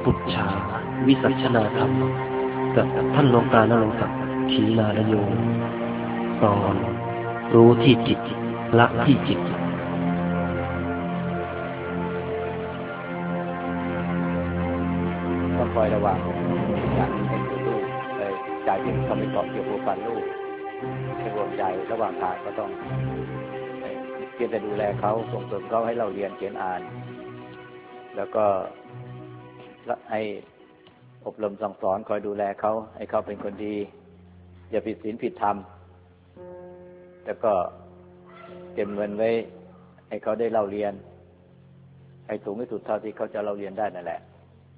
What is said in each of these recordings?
ปุจฉาวิสัชนาธรรมกับท่านหลวงตานรงค์ศักดิ์ขีณานโยตอนรู้ที่จิตละที่จิตต้องคอยระวังอย่างนี้ให้คือลูกใจที่เขาไม่เกาะเกี่ยวกับลูกในดวงใจระหว่างทางก็ต้องเพียงแต่ดูแลเขาส่งเสริมเขาให้เราเรียนเขียนอ่านแล้วก็ให้อบรมสั่งสอนคอยดูแลเขาให้เขาเป็นคนดีอย่าผิดศีลผิดธรรมแล้วก็เก็บเงินไว้ให้เขาได้เล่าเรียนให้สูงที่สุดเท่าที่เขาจะเล่าเรียนได้นั่นแหละ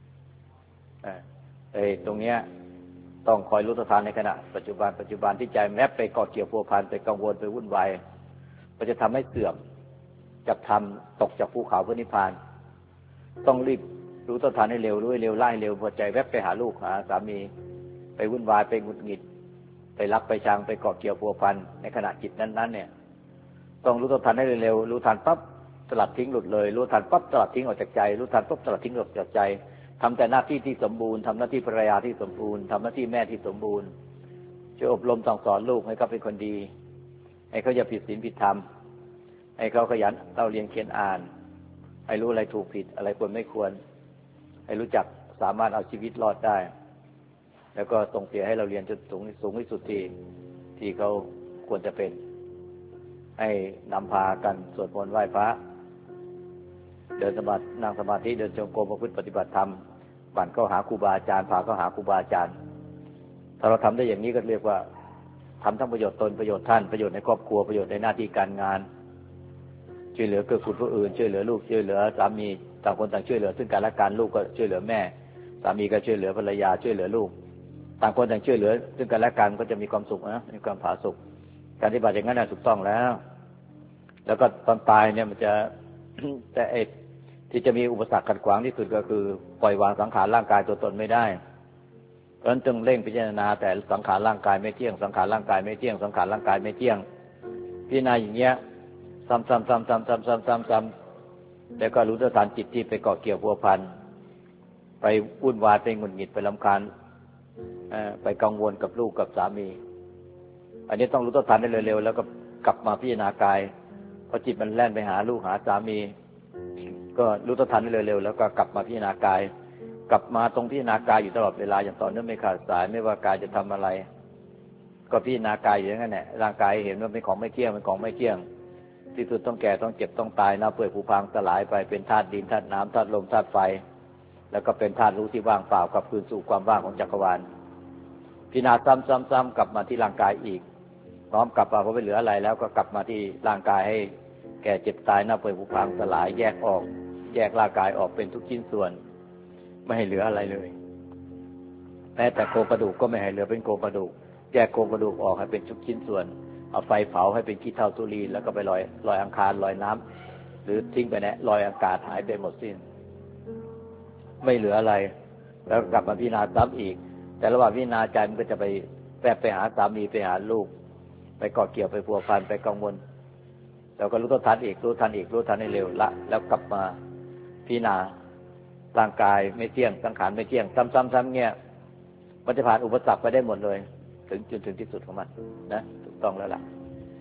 ตรงเนี้ยต้องคอยรู้ทันในขณะปัจจุบันที่ใจแมบไปเกาะเกี่ยวพัวพันไปกังวลไปวุ่นวายก็จะทำให้เสื่อมจากธรรมตกจากภูเขาเพื่อนิพพานต้องรีบรู้ทันให้เร็วรู้ให้เร็วไล่เร็วพอใจแวบไปหาลูกหาสามีไปวุ่นวายไปหงุดหงิดไปรักไปชังไปเกาะเกี่ยวพัวพันในขณะจิตนั้นๆเนี่ยต้องรู้ทันให้เร็วรู้ทันปั๊บสลัดทิ้งหลุดเลยรู้ทันปั๊บสลัดทิ้งออกจากใจรู้ทันปั๊บสลัดทิ้งออกจากใจทำแต่หน้าที่ที่สมบูรณ์ทำหน้าที่ภรรยาที่สมบูรณ์ทำหน้าที่แม่ที่สมบูรณ์ช่วยอบรมสั่งสอนลูกให้เขาเป็นคนดีให้เขาอย่าผิดศีลผิดธรรมให้เขาขยันเล่าเรียนเขียนอ่านให้รู้อะไรถูกผิดอะไรควรไม่ควรให้รู้จักสามารถเอาชีวิตรอดได้แล้วก็ส่งเสียให้เราเรียนจนสูงที่สุดที่เขาควรจะเป็นให้นำพากันสวดมนต์ไหว้พระเดินสมาธินั่งสมาธิเดินจงกรมประพฤติปฏิบัติธรรมปั่นเข้าหาครูบาอาจารย์พาเข้าหาครูบาอาจารย์ถ้าเราทำได้อย่างนี้ก็เรียกว่าทำทั้งประโยชน์ตนประโยชน์ท่านประโยชน์ในครอบครัวประโยชน์ในหน้าที่การงานช่วยเหลือเกื้อกูลผู้อื่นช่วยเหลือลูกช่วยเหลือสามีต่างคนต่างช่วยเหลือซึ่งกันและกันลูกก็ช่วยเหลือแม่สามีก็ช่วยเหลือภรรยาช่วยเหลือลูกต่างคนต่างช่วยเหลือซึ่งกันและกันก็จะมีความสุขนะมีความผาสุกการปฏิบัติอย่างนั้นถูกต้องแล้วก็ตอนตายเนี่ยมันจะแต่ที่จะมีอุปสรรคขัดขวางที่สุดก็คือปล่อยวางสังขารร่างกายตัวตนไม่ได้เพราะฉะนั้นจึงเร่งพิจารณาแต่สังขารร่างกายไม่เที่ยงสังขารร่างกายไม่เที่ยงสังขารร่างกายไม่เที่ยงพิจารณาอย่างเงี้ยซ้ำๆแล้วก็รู้ทันจิตที่ไปเกาะเกี่ยวพัวพันไปวุ่นวายไปหงุดหงิดไปรำคาญไปกังวลกับลูกกับสามีอันนี้ต้องรู้ทันได้เร็วๆแล้วก็กลับมาพิจารณากายพอจิตมันแล่นไปหาลูกหาสามีก็รู้ทันได้เร็วๆแล้วก็กลับมาพิจารณากายกลับมาตรงพิจารณากายอยู่ตลอดเวลาอย่างต่อเนื่องไม่ขาดสายไม่ว่ากายจะทำอะไรก็พิจารณากายอยู่อย่างนั้นแหละร่างกายเห็นว่าเป็นของไม่เที่ยงเป็นของไม่เที่ยงที่สุดต้องแก่ต้องเจ็บต้องตายเน่าเปื่อยผุพังสลายไปเป็นธาตุดินธาตุน้ำธาตุลมธาตุไฟแล้วก็เป็นธาตุรู้ที่ว่างเปล่ากลับคืนสู่ความว่างของจักรวาลพิจารณาซ้ำๆกลับมาที่ร่างกายอีกพร้อมกลับมาพอไม่เหลืออะไรแล้วก็กลับมาที่ร่างกายให้แก่เจ็บตายเน่าเปื่อยผุพังสลายแยกร่างกายออกเป็นทุกชิ้นส่วนไม่ให้เหลืออะไรเลยแม้แต่โครงกระดูกก็ไม่ให้เหลือเป็นโครงกระดูกแยกโครงกระดูกออกให้เป็นทุกชิ้นส่วนเอาไฟเผาให้เป็นขี้เถ้าธุลีแล้วก็ไปลอยอังคารลอยน้ำหรือทิ้งไปเนี่ยลอยอากาศหายไปหมดสิ้นไม่เหลืออะไรแล้วกลับมาพิจารณาซ้ำอีกแต่ระหว่างพิจารณาใจมันก็จะไปแวบไปหาสามีไปหาลูกไปเกาะเกี่ยวไปพัวพันไปกังวลแล้วก็รู้ทันอีกรู้ทันให้เร็วละแล้วกลับมาพิจารณาร่างกายไม่เที่ยงสังขารไม่เที่ยงซ้ำๆเงี้ยมันจะผ่านอุปสรรคไปได้หมดเลยจนถึงที่สุดของมันนะถูกต้องแล้วล่ะ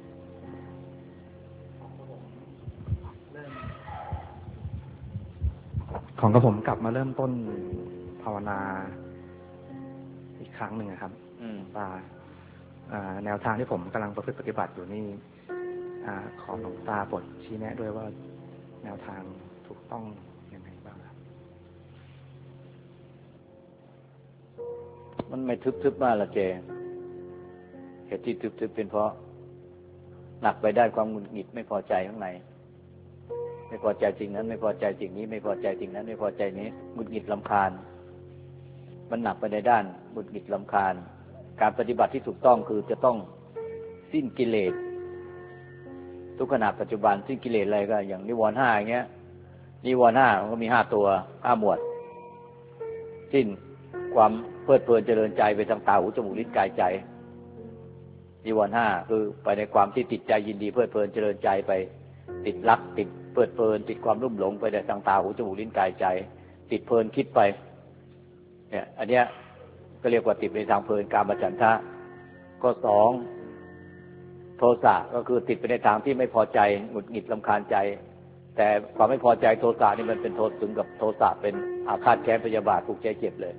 ของกับผมกลับมาเริ่มต้นภาวนาอีกครั้งหนึ่งครับตาแนวทางที่ผมกำลังประพฤติปฏิบัติอยู่นี่ขอหลวงตาโปรดชี้แนะด้วยว่าแนวทางถูกต้องยังไงบ้างครับมันไม่ทึบๆมากละเจเหตุที่ทึบๆเป็นเพราะหนักไปได้ความหงุดหงิดไม่พอใจข้างในไม่พอใจสิ่งนั้นไม่พอใจสิ่งนี้ไม่พอใจสิ่งนั้นไม่พอใจนี้หงุดหงิดรำคาญมันหนักไปในด้านหงุดหงิดรำคาญการปฏิบัติที่ถูกต้องคือจะต้องสิ้นกิเลสทุกขณะปัจจุบันสิ้นกิเลสอะไรก็อย่างนิวรณ์5อย่างเงี้ยนิวรณ์5มันก็มี5ตัว5หมวดสิ้นความเพลิดเพลินเจริญใจไปทางตาหูจมูกลิ้นกายใจนิวรณ์5คือไปในความที่ติดใจยินดีเพลิดเพลินเจริญใจไปติดรักติดเพลิดเพลินติดความรุ่มหลงไปในทางตาหูจมูกลิ้นกายใจติดเพลินคิดไปเนี่ยอันเนี้ยก็เรียกว่าติดไปทางเพลินกามฉันทะข้อสองโทสะก็คือติดไปในทางที่ไม่พอใจหงุดหงิดรำคาญใจแต่ความไม่พอใจโทสะนี่มันเป็นโทษถึงกับโทสะเป็นอาฆาตแค้นพยาบาทผูกใจเจ็บเลย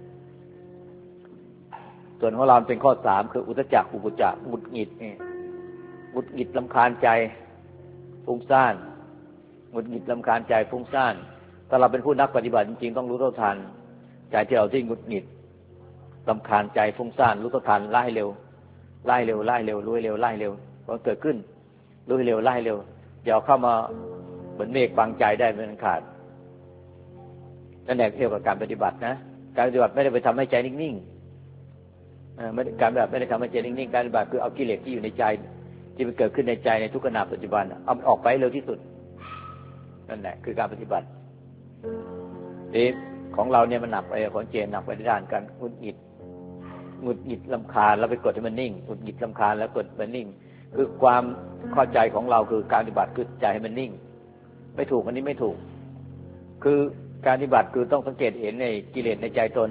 ส่วนของเราเป็นข้อสามคืออุทจักอุกุจักหงุดหงิดนี่หงุดหงิดรำคาญใจฟุ้งซ่านหงุดหงิดรำคาญใจฟุ้งซ่านถ้าเราเป็นผู้นักปฏิบัติจริงๆต้องรู้เท่าทันใจที่เราที่หงุดหงิดรำคาญใจฟุ้งซ่านรู้เท่าทันไล่เร็วไล่เร็วไล่เร็วรู้เร็วไล่เร็วพอเกิดขึ้นรู้เร็วไล่เร็วอย่าเข้ามาเหมือนเมฆบังใจได้ไม่ขาดนั่นแหละเกี่ยวกับการปฏิบัตินะการปฏิบัติไม่ได้ไปทำให้ใจนิ่งๆไม่ได้การแบบไม่ได้ทำให้ใจนิ่งๆการปฏิบัติคือเอากิเลสที่อยู่ในใจที่มันเกิดขึ้นในใจในทุกขณะปัจจุบันเอาออกไปเร็วที่สุดนั่นแหละคือการปฏิบัตินี่ของเราเนี่ยมันหนักไปของเจนหนักไปในด้านการหงุดหงิดรำคาญแล้วไปกดให้มันนิ่งหงุดหงิดรำคาญแล้วกดมันนิ่งคือความเข้าใจของเราคือการปฏิบัติคือใจให้มันนิ่งไม่ถูกอันนี้ไม่ถูกคือการปฏิบัติคือต้องสังเกตเห็นในกิเลสในใจตน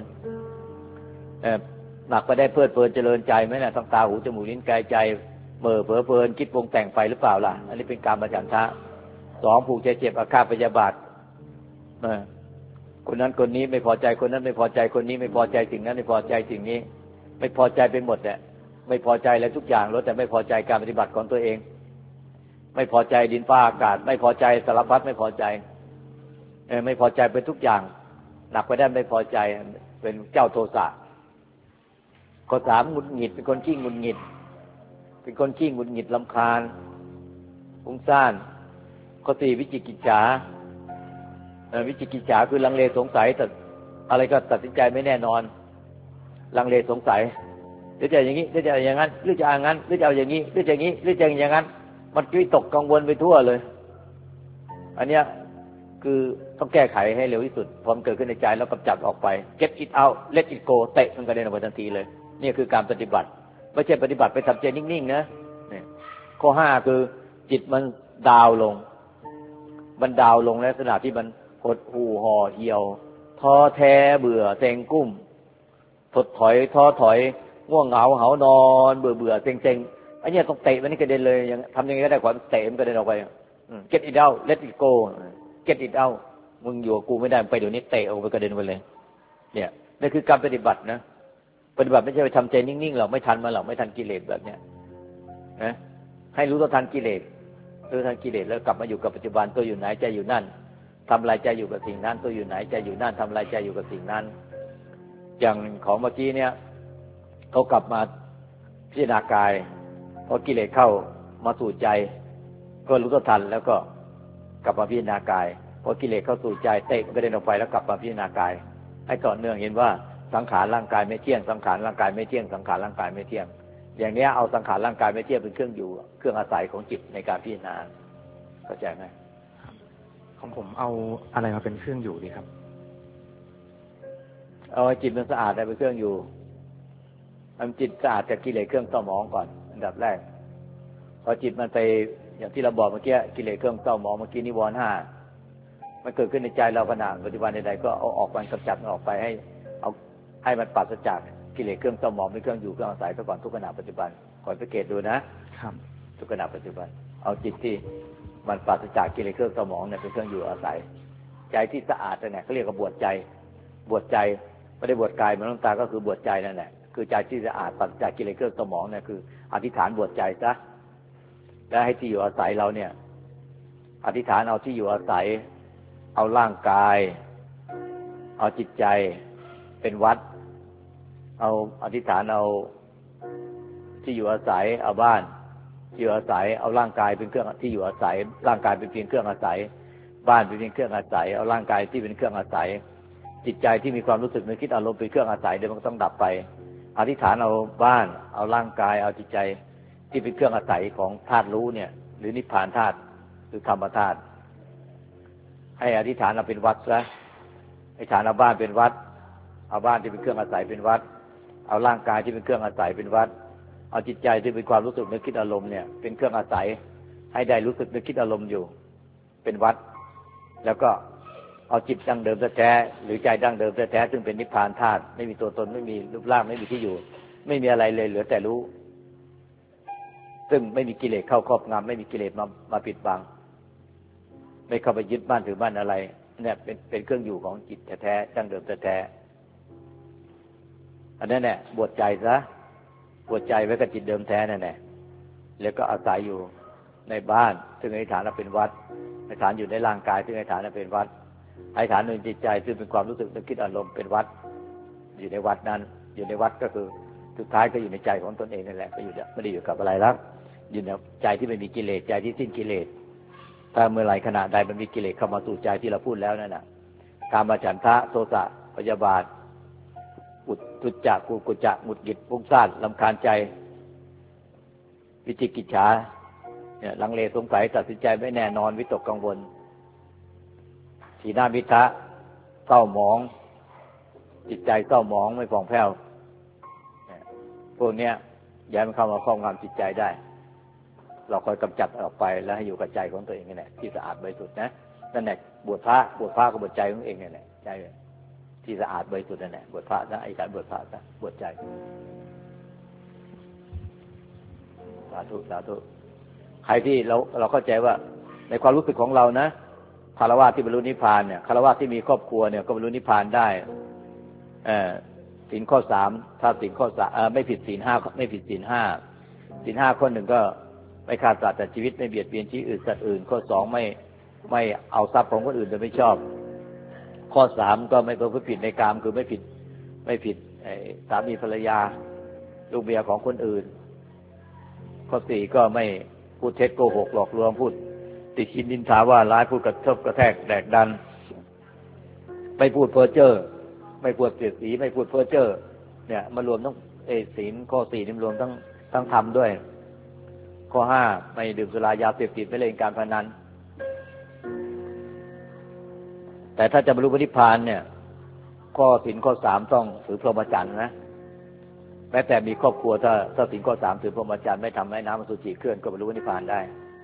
หนักไปได้เพลิดเพลินเจริญใจไหมนะทั้งตาหูจมูกลิ้นกายใจเมื่อเผลอเพลินคิดปรุงแต่งไปหรือเปล่าล่ะอันนี้เป็นการมาฉันทะสองผูกใจเจ็บอาฆาตพยาบาทคนนั้นคนนี้ไม่พอใจคนนั้นไม่พอใจคนนี้ไม่พอใจสิ่งนั้นไม่พอใจสิ่งนี้ไม่พอใจไปหมดเนี่ยไม่พอใจแล้วทุกอย่างแล้วแต่ไม่พอใจการปฏิบัติของตัวเองไม่พอใจดินฟ้าอากาศไม่พอใจสารพัดไม่พอใจไม่พอใจเป็นทุกอย่างหนักไปได้ไม่พอใจเป็นเจ้าโทสะข้อสามหงุดหงิดเป็นคนขี้หงุดหงิดเป็นคนขี้หงุดหงิดรำคาญฟุ้งซ่านข้อสี่วิจิกิจฉาวิจิกิจฉาคือลังเลสงสัยแต่อะไรก็ตัดสินใจไม่แน่นอนลังเลสงสัยหรือจะอย่างนี้หรือจะอย่างนั้นหรือจะอย่างนั้นหรือจะเอาอย่างนี้หรือจะอย่างนี้หรือจะอย่างนั้นมันวิตกกังวลไปทั่วเลยอันเนี้ยคือต้องแก้ไขให้เร็วที่สุดพอมันเกิดขึ้นในใจแล้วกำจัดออกไป get it out let it go เตะมันกระเด็นออกไปทันทีเลยนี่คือการปฏิบัติไม่ใช่ปฏิบัติไปทำใจนิ่งๆนะนี่ข้อห้าคือจิตมันดาวลงมันดาวลงในลักษณะที่มันหดหู่ห่อเหี่ยวท้อแท้เบื่อเซ็งกุ้มถดถอยท้อถอยง่วงเหงาเหานอนเบื่อเบื่อเซ็งๆอันนี้ต้องเตะมันนี่กระเด็นเลยยังทำยังไงก็ได้ขอเตะมันกระเด็นออกไปget it out let it go get it out มึงอยู่กับกูไม่ได้ไปเดี๋ยวนี้เตะออกไปกระเด็นไปเลยเนี่ยนี่คือการปฏิบัตินะปฏิบัติไม่ใช่ไปทำใจนิ่งๆหรอกไม่ทันมาหรอกไม่ทันกิเลสแบบเนี้ยนะให้รู้ตัวทันกิเลสรู้ทันกิเลสแล้วกลับมาอยู่กับปัจจุบันตัวอยู่ไหนใจอยู่นั่นทำอะไรใจอยู่กับสิ่งนั้นตัวอยู่ไหนใจอยู่นั่นทำอะไรใจอยู่กับสิ่งนั้นอย่างของเมื่อกี้เนี่ยเขากลับมาพิจารณากายพอกิเลสเข้ามาสู่ใจก็รู้ตัวทันแล้วก็กลับมาพิจารณากายพอกิเลสเข้าสู่ใจเตะมันก็เดินออกไปแล้วกลับมาพิจารณากายให้ต่อเนื่องเห็นว่าสังขารร่างกายไม่เที่ยงสังขารร่างกายไม่เที่ยงสังขารร่างกายไม่เที่ยงอย่างนี้เอาสังขารร่างกายไม่เที่ยงเป็นเครื่องอยู่เครื่องอาศัยของจิตในการพิจารณาเข้าใจไหมของผมเอาอะไรมาเป็นเครื่องอยู่ดีครับเอาจิตมันสะอาดได้เป็นเครื่องอยู่ทำจิตสะอาดจากกิเลสเครื่องเศร้าหมองก่อนอันดับแรกพอจิตมันไปอย่างที่เราบอกเมื่อกี้กิเลสเครื่องเศร้าหมองเมื่อกี้นิวรณ์ห้ามันเกิดขึ้นในใจเราขณะปัจจุบันใดๆก็เอาออกมันกำจัดมันออกไปให้มันปราศจากกิเลสเครื่องเศร้าหมองเป็นเครื่องอยู่เครื่องอาศัยซะก่อนทุกขณะปัจจุบันคอยสังเกตดูนะครับทุกขณะปัจจุบันเอาจิตที่มันปราศจากกิเลสเครื่องเศร้าหมองเนี่ยเป็นเครื่องอยู่อาศัยใจที่สะอาดเนี่ยเขาเรียกว่าบวชใจไม่ได้บวชกายเหมือนหลวงตาก็คือบวชใจนั่นแหละคือใจที่สะอาดปราศจากกิเลสเครื่องเศร้าหมองเนี่ยคืออธิษฐานบวชใจซะแล้วให้ที่อยู่อาศัยเราเนี่ยอธิษฐานเอาที่อยู่อาศัยเอาร่างกายเอาจิตใจเป็นวัดเอาอธิษฐานเอาที่อยู่อาศัยเอาบ้านที่อยู่อาศัยเอาร่างกายเป็นเครื่องที่อยู่อาศัยร่างกายเป็นเพียงเครื่องอาศัยบ้านเป็นเพียงเครื่องอาศัยเอาร่างกายที่เป็นเครื่องอาศัยจิตใจที่มีความรู้สึกนึกคิดอารมณ์เป็นเครื่องอาศัยเดี๋ยวมันก็ต้องดับไปอธิษฐานเอาบ้านเอาร่างกายเอาจิตใจที่เป็นเครื่องอาศัยของธาตุรู้เนี่ยหรือนิพพานธาตุหรือธรรมธาตุให้อธิษฐานเอาเป็นวัดซะอธิษฐานเอาบ้านเป็นวัดเอาบ้านที่เป็นเครื่องอาศัยเป็นวัดเอาร่างกายที่เป็นเครื่องอาศัยเป็นวัดเอาจิตใจที่เป็นความรู้สึกนึกคิดอารมณ์เนี่ยเป็นเครื่องอาศัยให้ได้รู้สึกนึกคิดอารมณ์อยู่เป็นวัดแล้วก็เอาจิตดั้งเดิมแท้ๆหรือใจดั้งเดิมแท้ๆซึ่งเป็นนิพพานธาตุไม่มีตัวตนไม่มีรูปร่างไม่มีที่อยู่ไม่มีอะไรเลยเหลือแต่รู้ซึ่งไม่มีกิเลสเข้าครอบงำไม่มีกิเลสมาปิดบังไม่เข้าไปยึดบ้านถือบ้านอะไรเนี่ยเป็นเครื่องอยู่ของจิตแท้ๆดั้งเดิมแท้ๆอันนั้นแหละบวชใจซะบวชใจไว้กับจิตเดิมแท้นั่นแหละแล้วก็อาศัยอยู่ในบ้านซึ่งอธิษฐานเป็นวัดอธิษฐานอยู่ในร่างกายซึ่งอธิษฐานเป็นวัดอธิษฐานในจิตใจซึ่งเป็นความรู้สึกนึกคิดอารมณ์เป็นวัดอยู่ในวัดนั้นอยู่ในวัดก็คือสุดท้ายก็อยู่ในใจของตนเองนั่นแหละก็อยู่ไม่ได้อยู่กับอะไรแล้วอยู่ในใจที่ไม่มีกิเลสใจที่สิ้นกิเลสถ้าเมื่อไหร่ขณะใดมันมีกิเลสเข้ามาสู่ใจที่เราพูดแล้วนั่นน่ะกามฉันทะโทสะพยาบาทอุทจักกุจจะหงุดหงิดฟุ้งซ่านรำคาญใจวิจิกิจฉาเนี่ยลังเลสงสัยตัดสินใจไม่แน่นอนวิตกกังวลทีนามิทะเศร้าหมองจิตใจเศร้าหมองไม่ผ่องแผ้วพวกเนี้ยอย่ามันเข้ามาครอบงำจิตใจได้เราคอยกำจัดออกไปแล้วให้อยู่กับใจของตัวเองนี่แหละที่สะอาดบริสุทธิ์นะนั่นแหละบวชพระก็บวชใจของเองนี่แหละใจที่สะอาดบริสุทธิ์นั่นแหละบวชพระนะไอ้การบวชพระนะบวชใจสาธุสาธุใครที่เราเข้าใจว่าในความรู้สึกของเรานะคารวะที่บรรลุนิพพานเนี่ยคารวะที่มีครอบครัวเนี่ยก็บรรลุนิพพานได้ศีลข้อ3ถ้าศีลข้อ3ไม่ผิดศีล5ไม่ผิดศีล5ศีล5ข้อ1ก็ไม่ฆ่าสัตว์ตัดชีวิตไม่เบียดเบียนชีวิตอื่นสัตว์อื่นข้อ2ไม่เอาทรัพย์ของคนอื่นโดยไม่ชอบข้อ3ก็ไม่ประพฤติผิดในกามคือไม่ผิดสามีภรรยาลูกเมียของคนอื่นข้อ4ก็ไม่พูดเท็จโกหกหลอกลวงพูดติชินนินทาว่าร้ายพูดกระทบกระแทกแดกดันไม่พูดเพ้อเจ้อไม่พูดเสียดสีไม่พูดเพ้อเจ้อเนี่ยมารวมทั้งศีลข้อ4นี่รวมทั้งธรรมด้วยข้อ5ไม่ดื่มสุรายาเสพติดไม่เล่นการพนันแต่ถ้าจะบรรลุนิพพานเนี่ยข้อศีลข้อ3ต้องถือพรหมจรรย์นะแม้แต่มีครอบครัวถ้าศีลข้อ3ถือพรหมจรรย์ไม่ทำให้น้ำอสุจิเคลื่อนก็บรรลุนิพพานได้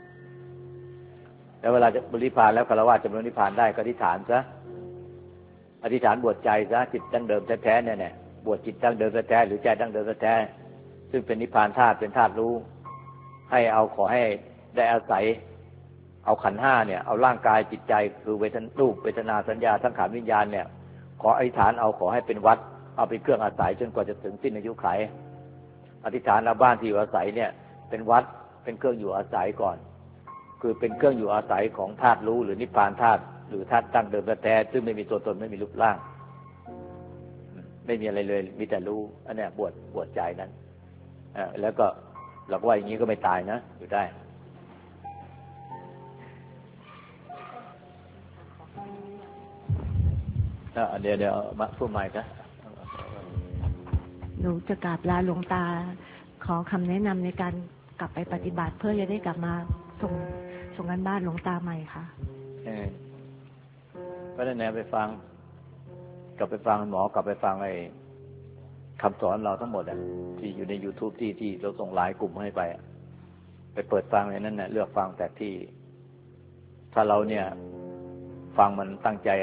แล้วเวลาจะบรรลุนิพพานแล้วฆราวาสจะบรรลุนิพพานได้ก็อธิษฐานซะอธิษฐานบวชใจซะจิตดั้งเดิมแท้ๆเนี่ยบวชจิตดั้งเดิมแท้ๆหรือใจดั้งเดิมแท้ๆซึ่งเป็นนิพพานธาตุเป็นธาตุรู้ให้ขอให้ได้อาศัยเอาขันธ์5เนี่ยเอาร่างกายจิตใจคือรูปเวทนาสัญญาสังขารวิญญาณเนี่ยขออธิษฐานขอให้เป็นวัดเอาเป็นเครื่องอาศัยจนกว่าจะถึงสิ้นอายุขัยอธิษฐานเอาบ้านที่อยู่อาศัยเนี่ยเป็นวัดเป็นเครื่องอยู่อาศัยก่อนคือเป็นเครื่องอยู่อาศัยของธาตุรู้หรือนิพพานธาตุหรือธาตุตั้งเดิมแท้ๆซึ่งไม่มีตัวตนไม่มีรูปร่างไม่มีอะไรเลยมีแต่รู้อันนี้บวชใจนั้นแล้วก็เราว่าอย่างนี้ก็ไม่ตายนะอยู่ได้เดี๋ยวมาพูดใหม่นะหนูจะกราบลาหลวงตาขอคำแนะนำในการกลับไปปฏิบัติเพื่อจะได้กลับมาส่งกันบ้านหลวงตาใหม่ค่ะก็ได้แนวไปฟังกลับไปฟังหมอกลับไปฟังไอ้คำสอนเราทั้งหมดที่อยู่ใน YouTube ที่เราส่งไลน์กลุ่มให้ไปเปิดฟังในนั้นเลือกฟังแต่ที่ถ้าเราเนี่ยฟังมันตั้งใจ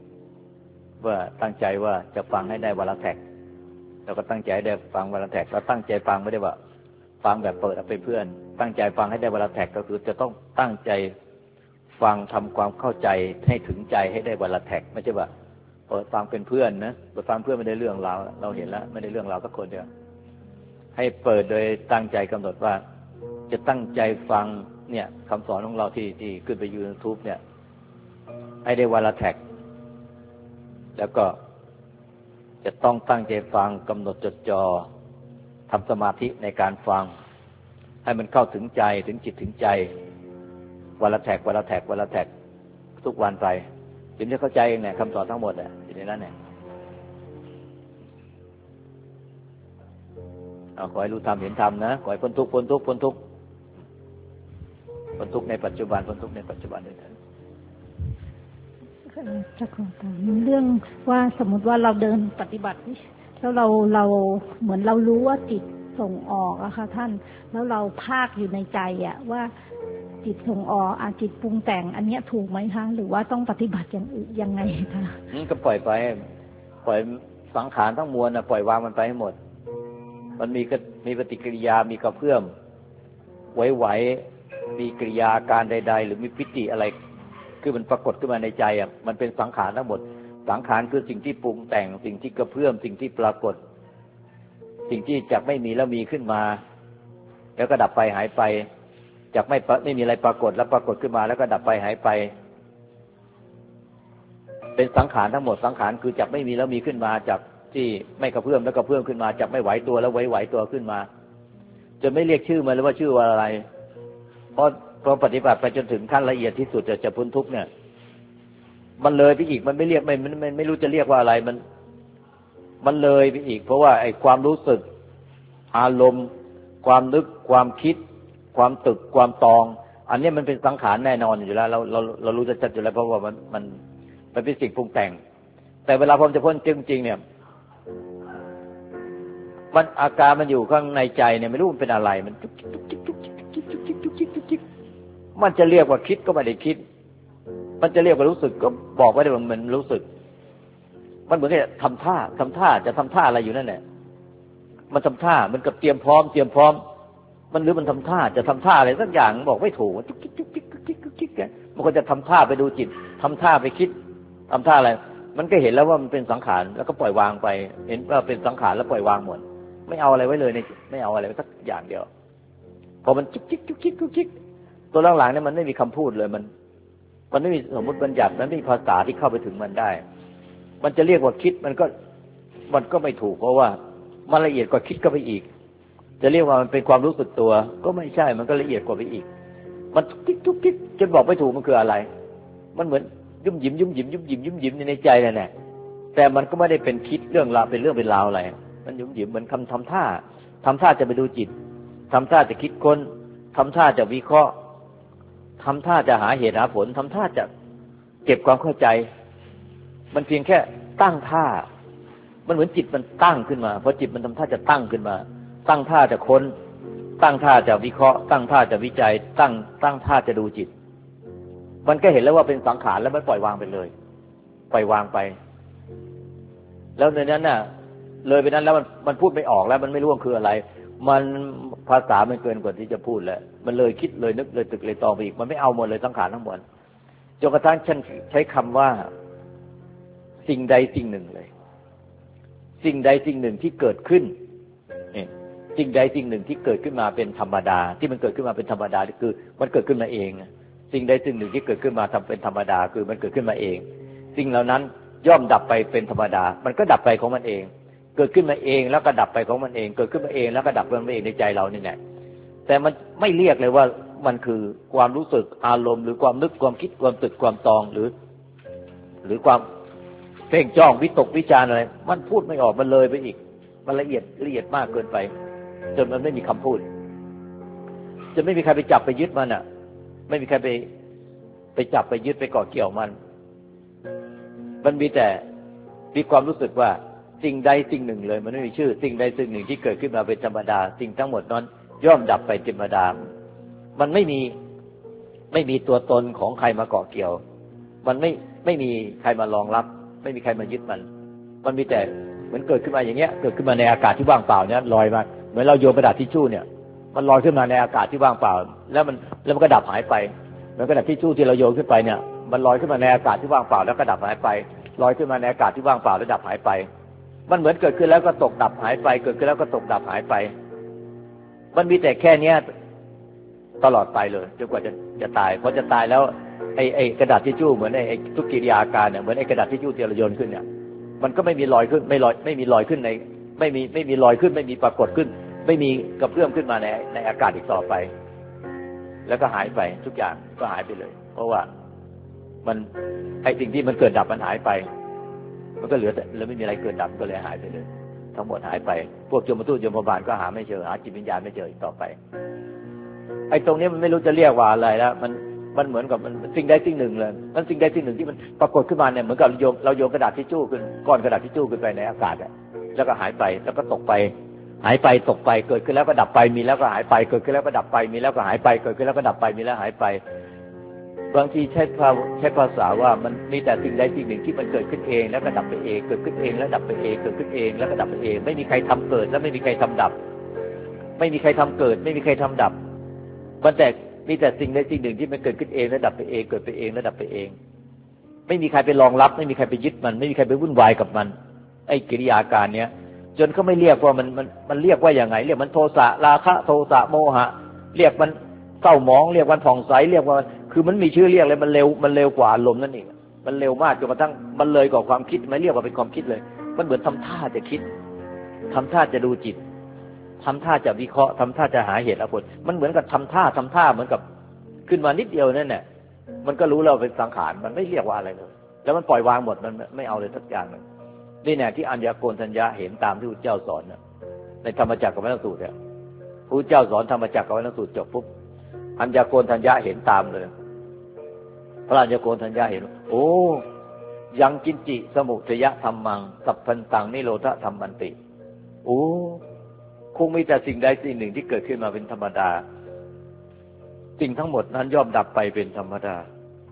ว่าจะฟังให้ได้วันละแท็กแล้วก็ตั้งใจได้ฟังวันละแท็กแล้วตั้งใจฟังไม่ได้ว่าฟังแบบเปิดเอาไปเพื่อนตั้งใจฟังให้ได้วันละแท็กก็คือจะต้องตั้งใจฟังทำความเข้าใจให้ถึงใจให้ได้วันละแท็กไม่ใช่ว่าเปิดฟังเป็นเพื่อนนะเปิดฟังเพื่อนไม่ได้เรื่องเราเห็นแล้วไม่ได้เรื่องเราสักคนเดียวให้เปิดโดยตั้งใจกำหนดว่าจะตั้งใจฟังเนี่ยคำสอนของเราที่ขึ้นไปยูทูบเนี่ยให้ได้วันละแท็กแล้วก็จะต้องตั้งใจฟังกำหนดจดจ่อทำสมาธิในการฟังให้มันเข้าถึงใจถึงจิตถึงใจวันละแท็กทุกวันไปถึงจะเข้าใจเองเนี่ยคำสอนทั้งหมดอยู่ในนั้นเนี่ยขอให้รู้ธรรมเห็นธรรมนะขอให้พ้นทุกข์ในปัจจุบันพ้นทุกข์ในปัจจุบันด้วยกันจะขอถามเรื่องว่าสมมติว่าเราเดินปฏิบัติแล้วเราเหมือนเรารู้ว่าจิตส่งออกอะค่ะท่านแล้วเราภาคอยู่ในใจอะว่าจิตส่งออกจิตปรุงแต่งอันนี้ถูกไหมคะหรือว่าต้องปฏิบัติอย่างอื่นยังไงคะก็ปล่อยไปปล่อยสังขารทั้งมวลปล่อยวางมันไปให้หมดมันมีปฏิกิริยามีกระเพื่อมไหวๆมีกิริยาการใดๆหรือมีปิติอะไรคือมันปรากฏขึ้นมาในใจมันเป็นสังขารทั้งหมดสังขารคือสิ่งที่ปรุงแต่งสิ่งที่กระเพื่อมสิ่งที่ปรากฏสิ่งที่จากไม่มีแล้วมีขึ้นมาแล้วก็ดับไปหายไปจากไม่มีอะไรปรากฏแล้วปรากฏขึ้นมาแล้วก็ดับไปหายไปเป็นสังขารทั้งหมดสังขารคือจากไม่มีแล้วมีขึ้นมาจากที่ไม่กระเพื่อมแล้วกระเพื่อมขึ้นมาจากไม่ไหวตัวแล้วไหวตัวขึ้นมาจนไม่เรียกชื่อมันเลยว่าชื่อว่าอะไรเพราะปฏิบัติไปจนถึงขั้นละเอียดที่สุดจะพ้นทุกข์เนี่ยมันเลยไปอีกมันไม่เรียกไม่รู้จะเรียกว่าอะไรมันเลยไปอีกเพราะว่าไอ้ความรู้สึกอารมณ์ความนึกความคิดความตึกความตองอันนี้มันเป็นสังขารแน่นอนอยู่แล้วเรารู้จัดอยู่แล้วเพราะว่ามันเป็นสิ่งปรุงแต่งแต่เวลาผมจะพ้นจริงๆเนี่ยมันอาการมันอยู่ข้างในใจเนี่ยไม่รู้มันเป็นอะไรมันมันจะเรียกว่าคิดก็ไม่ได้คิดมันจะเรียกว่ารู้สึกก็บอกไม่ได้ว่ามันรู้สึกมันเหมือนกับทำท่าจะทำท่าอะไรอยู่นั่นแหละมันทำท่ามันกับเตรียมพร้อมมันหรือมันทำท่าจะทำท่าอะไรสักอย่างบอกไม่ถูกมันกิ๊กมันก็จะทำท่าไปดูจิตทำท่าไปคิดทำท่าอะไรมันก็เห็นแล้วว่ามันเป็นสังขารแล้วก็ปล่อยวางไปเห็นว่าเป็นสังขารแล้วปล่อยวางหมดไม่เอาอะไรไว้เลยไม่เอาอะไรไว้สักอย่างเดียวพอมันกิ๊กตัวหลังๆเนี่ยมันไม่มีคำพูดเลยมันไม่มีสมมติบัญญัติมันไม่มีภาษาที่เข้าไปถึงมันได้มันจะเรียกว่าคิดมันก็ไม่ถูกเพราะว่ามันละเอียดกว่าคิดก็ไปอีกจะเรียกว่ามันเป็นความรู้สึกตัวก็ไม่ใช่มันก็ละเอียดกว่าไปอีกมันทุกกิ๊กจนบอกไม่ถูกมันคืออะไรมันเหมือนยุ่มหยิมในใจนั่นแหละแต่มันก็ไม่ได้เป็นคิดเรื่องราวเป็นเรื่องเป็นราวอะไรมันยุ่มหยิมเหมือนคำทำท่าจะไปดูจิตทำท่าจะคิดค้นทำท่าจะวิเคราะห์ทำท่าจะหาเหตุหาผลทำท่าจะเก็บความเข้าใจมันเพียงแค่ตั้งท่ามันเหมือนจิตมันตั้งขึ้นมาพอจิตมันทำท่าจะตั้งขึ้นมาตั้งท่าจะค้นตั้งท่าจะวิเคราะห์ตั้งท่าจะวิจัยตั้งท่าจะดูจิตมันก็เห็นแล้วว่าเป็นสังขารแล้วมันปล่อยวางไปเลยปล่อยวางไปแล้วในนั้นน่ะเลยไปนั้นแล้วมันพูดไม่ออกแล้วมันไม่รู้ว่าคืออะไรมันภาษามันเกินกว่าที่จะพูดแล้วมันเลยคิดเลยนึกเลยตึกเลยตองไปอีกมันไม่เอาหมดเลยสังขารทั้งหมดจนกระทั่งฉันใช้คำว่าสิ่งใดสิ่งหนึ่งเลยสิ่งใดสิ่งหนึ่งที่เกิดขึ้นสิ่งใดสิ่งหนึ่งที่เกิดขึ้นมาเป็นธรรมดาที่มันเกิดขึ้นมาเป็นธรรมดาคือมันเกิดขึ้นมาเองสิ่งใดสิ่งหนึ่งที่เกิดขึ้นมาทำเป็นธรรมดาคือมันเกิดขึ้นมาเองสิ่งเหล่านั้นย่อมดับไปเป็นธรรมดามันก็ดับไปของมันเองเกิดขึ้นมาเองแล้วก็ดับไปของมันเองเกิดขึ้นมาเองแล้วก็ดับไปของมันเองในใจเรานี่แหละแต่มันไม่เรียกเลยว่ามันคือความรู้สึกอารมณ์หรือความนึกความคิดความตึกความตองหรือความเพ่งจ้องวิตกวิจารอะไรมันพูดไม่ออกมันเลยไปอีกมันละเอียดมากเกินไปจนมันไม่มีคำพูดจะไม่มีใครไปจับไปยึดมันไม่มีใครไปจับไปยึดไปเกาะเกี่ยวมันมีแต่มีความรู้สึกว่าสิ่งใดสิ่งหนึ่งเลยมันไม่มีชื่อสิ่งใดสิ่งหนึ่งที่เกิดขึ้นมาเป็นธรรมดาสิ่งทั้งหมดนั้นย่อมดับไปเป็นธรรมดามันไม่มีตัวตนของใครมาเกาะเกี่ยวมันไม่มีใครมารองรับไม่มีใครมายึดมันมีแต่เหมือนเกิดขึ้นมาอย่างเงี้ยเกิดขึ้นมาในอากาศที่ว่างเปล่าเนี่ยลอยมาเหมือนเราโยนกระดาษทิชชู่เนี่ยมันลอยขึ้นมาในอากาศที่ว่างเปล่าแล้วมันก็ดับหายไปเหมือนกระดาษทิชชู่ที่เราโยนขึ้นไปเนี่ยมันลอยขึ้นมาในอากาศที่ว่างเปล่าแล้วก็ดับหายไปลอยขึ้นมาในอากาศที่ว่างเปล่าแล้วดับหายไปมันเหมือนเกิดขึ้นแล้วก็ตกดับหายไปเกิดขึ้นแล้วก็ตกดับหายไปมันมีแต่แค่เนี้ยตลอดไปเลยจนกว่าจะตายพอจะตายแล้วไอ้กระดาษทิชชู่เหมือนไอ้ทุกกิริยาการเนี่ยเหมือนไอ้กระดาษทิชชู่ที่เราโยนขึ้นเนี่ยมันก็ไม่มีลอยขึ้นไม่มีลอยขึ้นในไม่มีลอยขึ้นไม่มีปรากฏขึ้นไม่มีกระเพื่อมขึ้นมาในอากาศอีกต่อไปแล้วก็หายไปทุกอย่างก็หายไปเลยเพราะว่ามันไอ้สิ่งที่มันเกิดดับมันหายไปมันก็เหลือแต่แล้วไม่มีอะไรเกิดดับก็เลยหายไปเลยทั้งหมดหายไปพวกยมทูตยมบาลก็หาไม่เจอหาจิตวิญญาณไม่เจออีกต่อไปไอ้ตรงนี้มันไม่รู้จะเรียกว่าอะไรแล้วมันเหมือนกับมันสิ่งใดสิ่งหนึ่งเลยมันสิ่งใดสิ่งหนึ่งที่มันปรากฏขึ้นมาเนี่ยเหมือนกับเราโยนกระดาษทิชชู่ขึ้นก้อนกระดาษทิชชู่ขึ้นไปในอากาศแล้วก็หายไปแล้วก็ตกไปหายไปตกไปเกิดขึ้นแล้วก็ดับไปมีแล้วก็หายไปเกิดขึ้นแล้วก็ดับไปมีแล้วก็หายไปเกิดขึ้นแล้วก็ดับไปมีแล้วหายไปบางทีใช้ภาษาว่ามันมีแต่สิ่งใดสิ่งหนึ่งที่มันเกิดขึ้นเองแล้วก็ดับไปเองเกิดขึ้นเองแล้วดับไปเองเกิดขึ้นเองแล้วก็ดับไปเองไม่มีใครทำเกิดและไม่มีใครทำดับไม่มีใครทำเกิดไม่มีใครทำดับมันแต่มีแต่สิ่งใดสิ่งหนึ่งที่มันเกิดขึ้นเองแล้วดับไปเองเกิดไปเองแล้วดับไปเองไม่มีใครไปรองรับไม่มีใครไปยึดมันไม่มีใครไปวุ่นวายกับมันไอ้กิริยาการเนี้ยจนเขาไม่เรียกว่ามันเรียกว่าอย่างไงเรียกมันโทสะราคะโทสะโมหะเรียกมันเศร้าหมองเรียกมันผ่องใสเรียกว่าคือมันมีชื่อเรียกเลยมันเร็วกว่าอารมณ์นั่นเองมันเร็วมากจนกระทั่งมันเลยกว่าความคิดไม่เรียกว่าเป็นความคิดเลยมันเหมือนทำท่าจะคิดทำท่าจะดูจิตทำท่าจะวิเคราะห์ทำท่าจะหาเหตุและผลมันเหมือนกับทำท่าเหมือนกับขึ้นมานิดเดียวนั่นแหละมันก็รู้แล้วเป็นสังขารมันไม่เรียกว่าอะไรเลยแล้วมันปล่อยวางหมดมันไม่เอาเลยสักอย่างนึงนี่แน่ที่อัญญโกณทัญญะเห็นตามที่พระเจ้าสอนในธรรมจักรกับวัฏสูตรเนี่ยพระเจ้าสอนธรรมจักรกับวัฏสูตรจบปุ๊บอัญญโกณทัญญะเห็นตามเลยพระอัญญโกณทัญญะเห็นโอ้ยังกินจิสมุทยธรรมังสัพพันตังนิโรธธรรมันติโอ้คงมีแต่สิ่งใดสิ่งหนึ่งที่เกิดขึ้นมาเป็นธรรมดาสิ่งทั้งหมดนั้นย่อมดับไปเป็นธรรมดา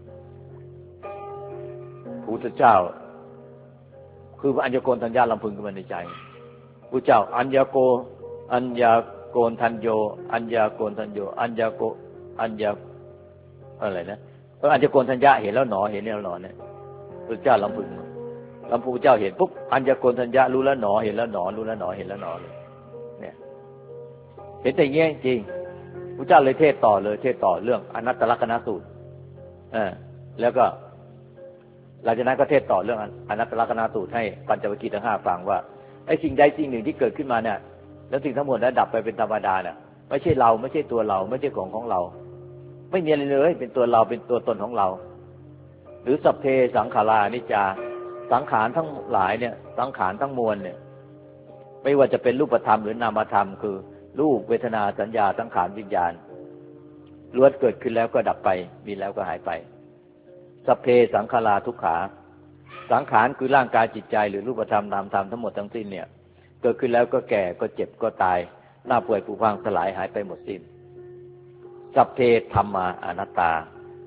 พระพุทธเจ้าคืออัญญโกณทัญญาลำพึงขึ้นมาในใจพระเจ้าอัญญโกณทัญโยอัญญโกณทัญโยอัญญอะไรนะอัญญโกณทัญญาเห็นแล้วหนอเห็นแล้วหนอเนี่ยพระเจ้าลำพึงพระเจ้าเห็นปุ๊บอัญญโกณทัญญารู้แล้วหนอเห็นแล้วหนอรู้แล้วหนอเห็นแล้วหนอเลยเนี่ยเห็นแต่อย่างงี้จริงพระเจ้าเลยเทศต่อเรื่องอนัตตลักขณสูตรแล้วก็หลังจากนั้นก็เทศต่อเรื่องอนัตตลักขณสูตรให้ปัญจวัคคีย์ทั้ง5ฟังว่าไอ้สิ่งใดสิ่งหนึ่งที่เกิดขึ้นมาเนี่ยแล้วสิ่งทั้งหมดนั้นดับไปเป็นธรรมดาเนี่ยไม่ใช่เราไม่ใช่ตัวเราไม่ใช่ของเราไม่มีอะไรเลยเป็นตัวเราเป็นตัวตนของเราหรือสัพเพสังขารานิจจาสังขารทั้งหลายเนี่ยสังขารทั้งมวลเนี่ยไม่ว่าจะเป็นรูปธรรมหรือนามธรรมคือรูปเวทนาสัญญาสังขารวิญญาณล้วนเกิดขึ้นแล้วก็ดับไปมีแล้วก็หายไปสัพเพสังขาราทุกขาสังขารคือร่างกายจิตใจหรือรูปธรรมนามธรรมทั้งหมดทั้งสิ้นเนี่ยเกิดขึ้นแล้วก็แก่ก็เจ็บก็ตายหน้าป่วยผุพังสลายหายไปหมดสิ้นสัพเพธัมมาอนัตตา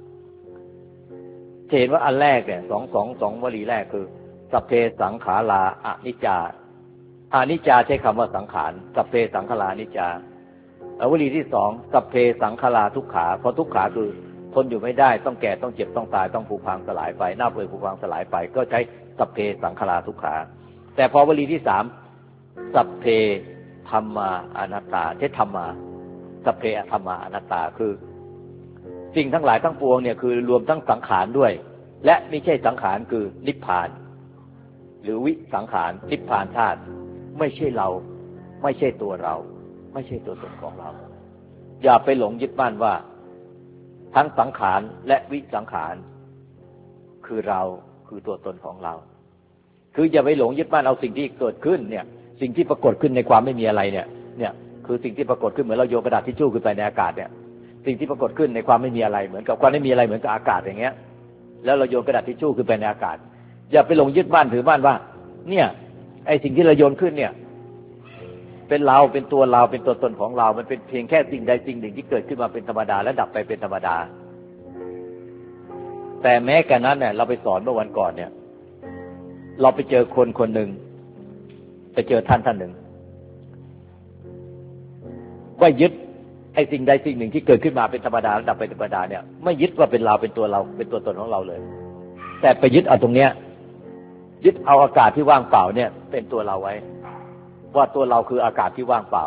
เห็นว่าอันแรกเนี่ยสองวลีแรกคือสัพเพสังขาราอนิจจาอนิจจาใช้คำว่าสังขารสัพเพสังขารานิจจาวลีที่สองสัพเพสังขาราทุกขาเพราะทุกขาคือทนอยู่ไม่ได้ต้องแก่ต้องเจ็บต้องตายต้องผุพังสลายไปหน้าเปื่อยผุพังสลายไปก็ใช้สัพเพสังขาราทุกขาแต่พอวลีที่สามสัพเพธัมมาอนัตตาใช้ธัมมาสัพเพธัมมาอนัตตาคือสิ่งทั้งหลายทั้งปวงเนี่ยคือรวมทั้งสังขารด้วยและไม่ใช่สังขารคือนิพพานหรือวิสังขารนิพพานธาตุไม่ใช่เราไม่ใช่ตัวเราไม่ใช่ตัวตนของเราอย่าไปหลงยึดมั่นว่าทั้งสังขารและวิสังขารคือเราคือตัวตนของเราคืออย่าไปหลงยึดมั่นเอาสิ่งที่เกิดขึ้นเนี่ยสิ่งที่ปรากฏขึ้นในความไม่มีอะไรเนี่ยคือสิ่งที่ปรากฏขึ้นเหมือนเราโยนกระดาษทิชชู่ขึ้นไปในอากาศเนี่ยสิ่งที่ปรากฏขึ้นในความไม่มีอะไรเหมือนกับความไม่มีอะไรเหมือนกับอากาศอย่างเงี้ยแล้วเราโยนกระดาษทิชชู่ขึ้นไปในอากาศอย่าไปหลงยึดมั่นถือมั่นว่าเนี่ยไอ้สิ่งที่เราโยนขึ้นเนี่ยเป็นเราเป็นตัวเราเป็นตัวตนของเรามันเป็นเพียงแค่สิ่งใดสิ่งหนึ่งที่เกิดขึ้นมาเป็นธรรมดาและดับไปเป็นธรรมดาแต่แม้กระนั้นเนี่ยเราไปสอนเมื่อวันก่อนเนี่ยเราไปเจอคนหนึ่งไปเจอท่านหนึ่งว่ายึดไอ้สิ่งใดสิ่งหนึ่งที่เกิดขึ้นมาเป็นธรรมดาและดับไปเป็นธรรมดาเนี่ยไม่ยึดว่าเป็นเราเป็นตัวเราเป็นตัวตนของเราเลยแต่ไปยึดเอาตรงเนี้ยยึดเอาอากาศที่ว่างเปล่าเนี่ยเป็นตัวเราไว้ว่าตัวเราคืออากาศที่ว่างเปล่า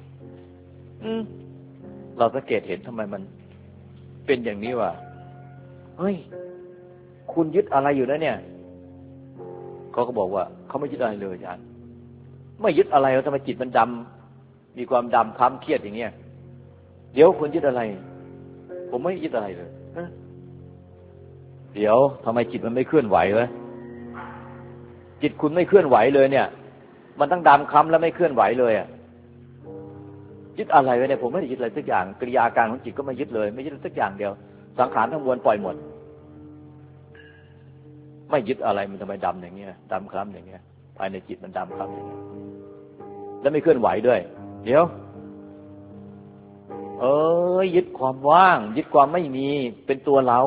เราสังเกตเห็นทำไมมันเป็นอย่างนี้วะเฮ้ยคุณยึดอะไรอยู่นะเนี่ยเขาก็บอกว่าเขาไม่ยึดอะไรเลยอาจารย์ไม่ยึดอะไรแล้วทำไมจิตมันดำมีความดำคล้ำเครียดอย่างเงี้ยเดี๋ยวคุณยึดอะไรผมไม่ยึดอะไรเลยเดี๋ยวทำไมจิตมันไม่เคลื่อนไหววะจิตคุณไม่เคลื่อนไหวเลยเนี่ยมันตั้งดำคล้ำแล้วไม่เคลื่อนไหวเลยอ่ะยึดอะไรไว้เนี่ยผมไม่ได้ยึดอะไรสักอย่างกิริยาการของจิตก็ไม่ยึดเลยไม่ยึดสักอย่างเดียวสังขารทั้งมวลปล่อยหมดไม่ยึดอะไรมันทำไมดำอย่างเงี้ยดำคล้ำอย่างเงี้ยภายในจิตมันดำคล้ำอย่างเงี้ยแล้วไม่เคลื่อนไหวด้วยเดี๋ยวยึดความว่างยึดความไม่มีเป็นตัวเรา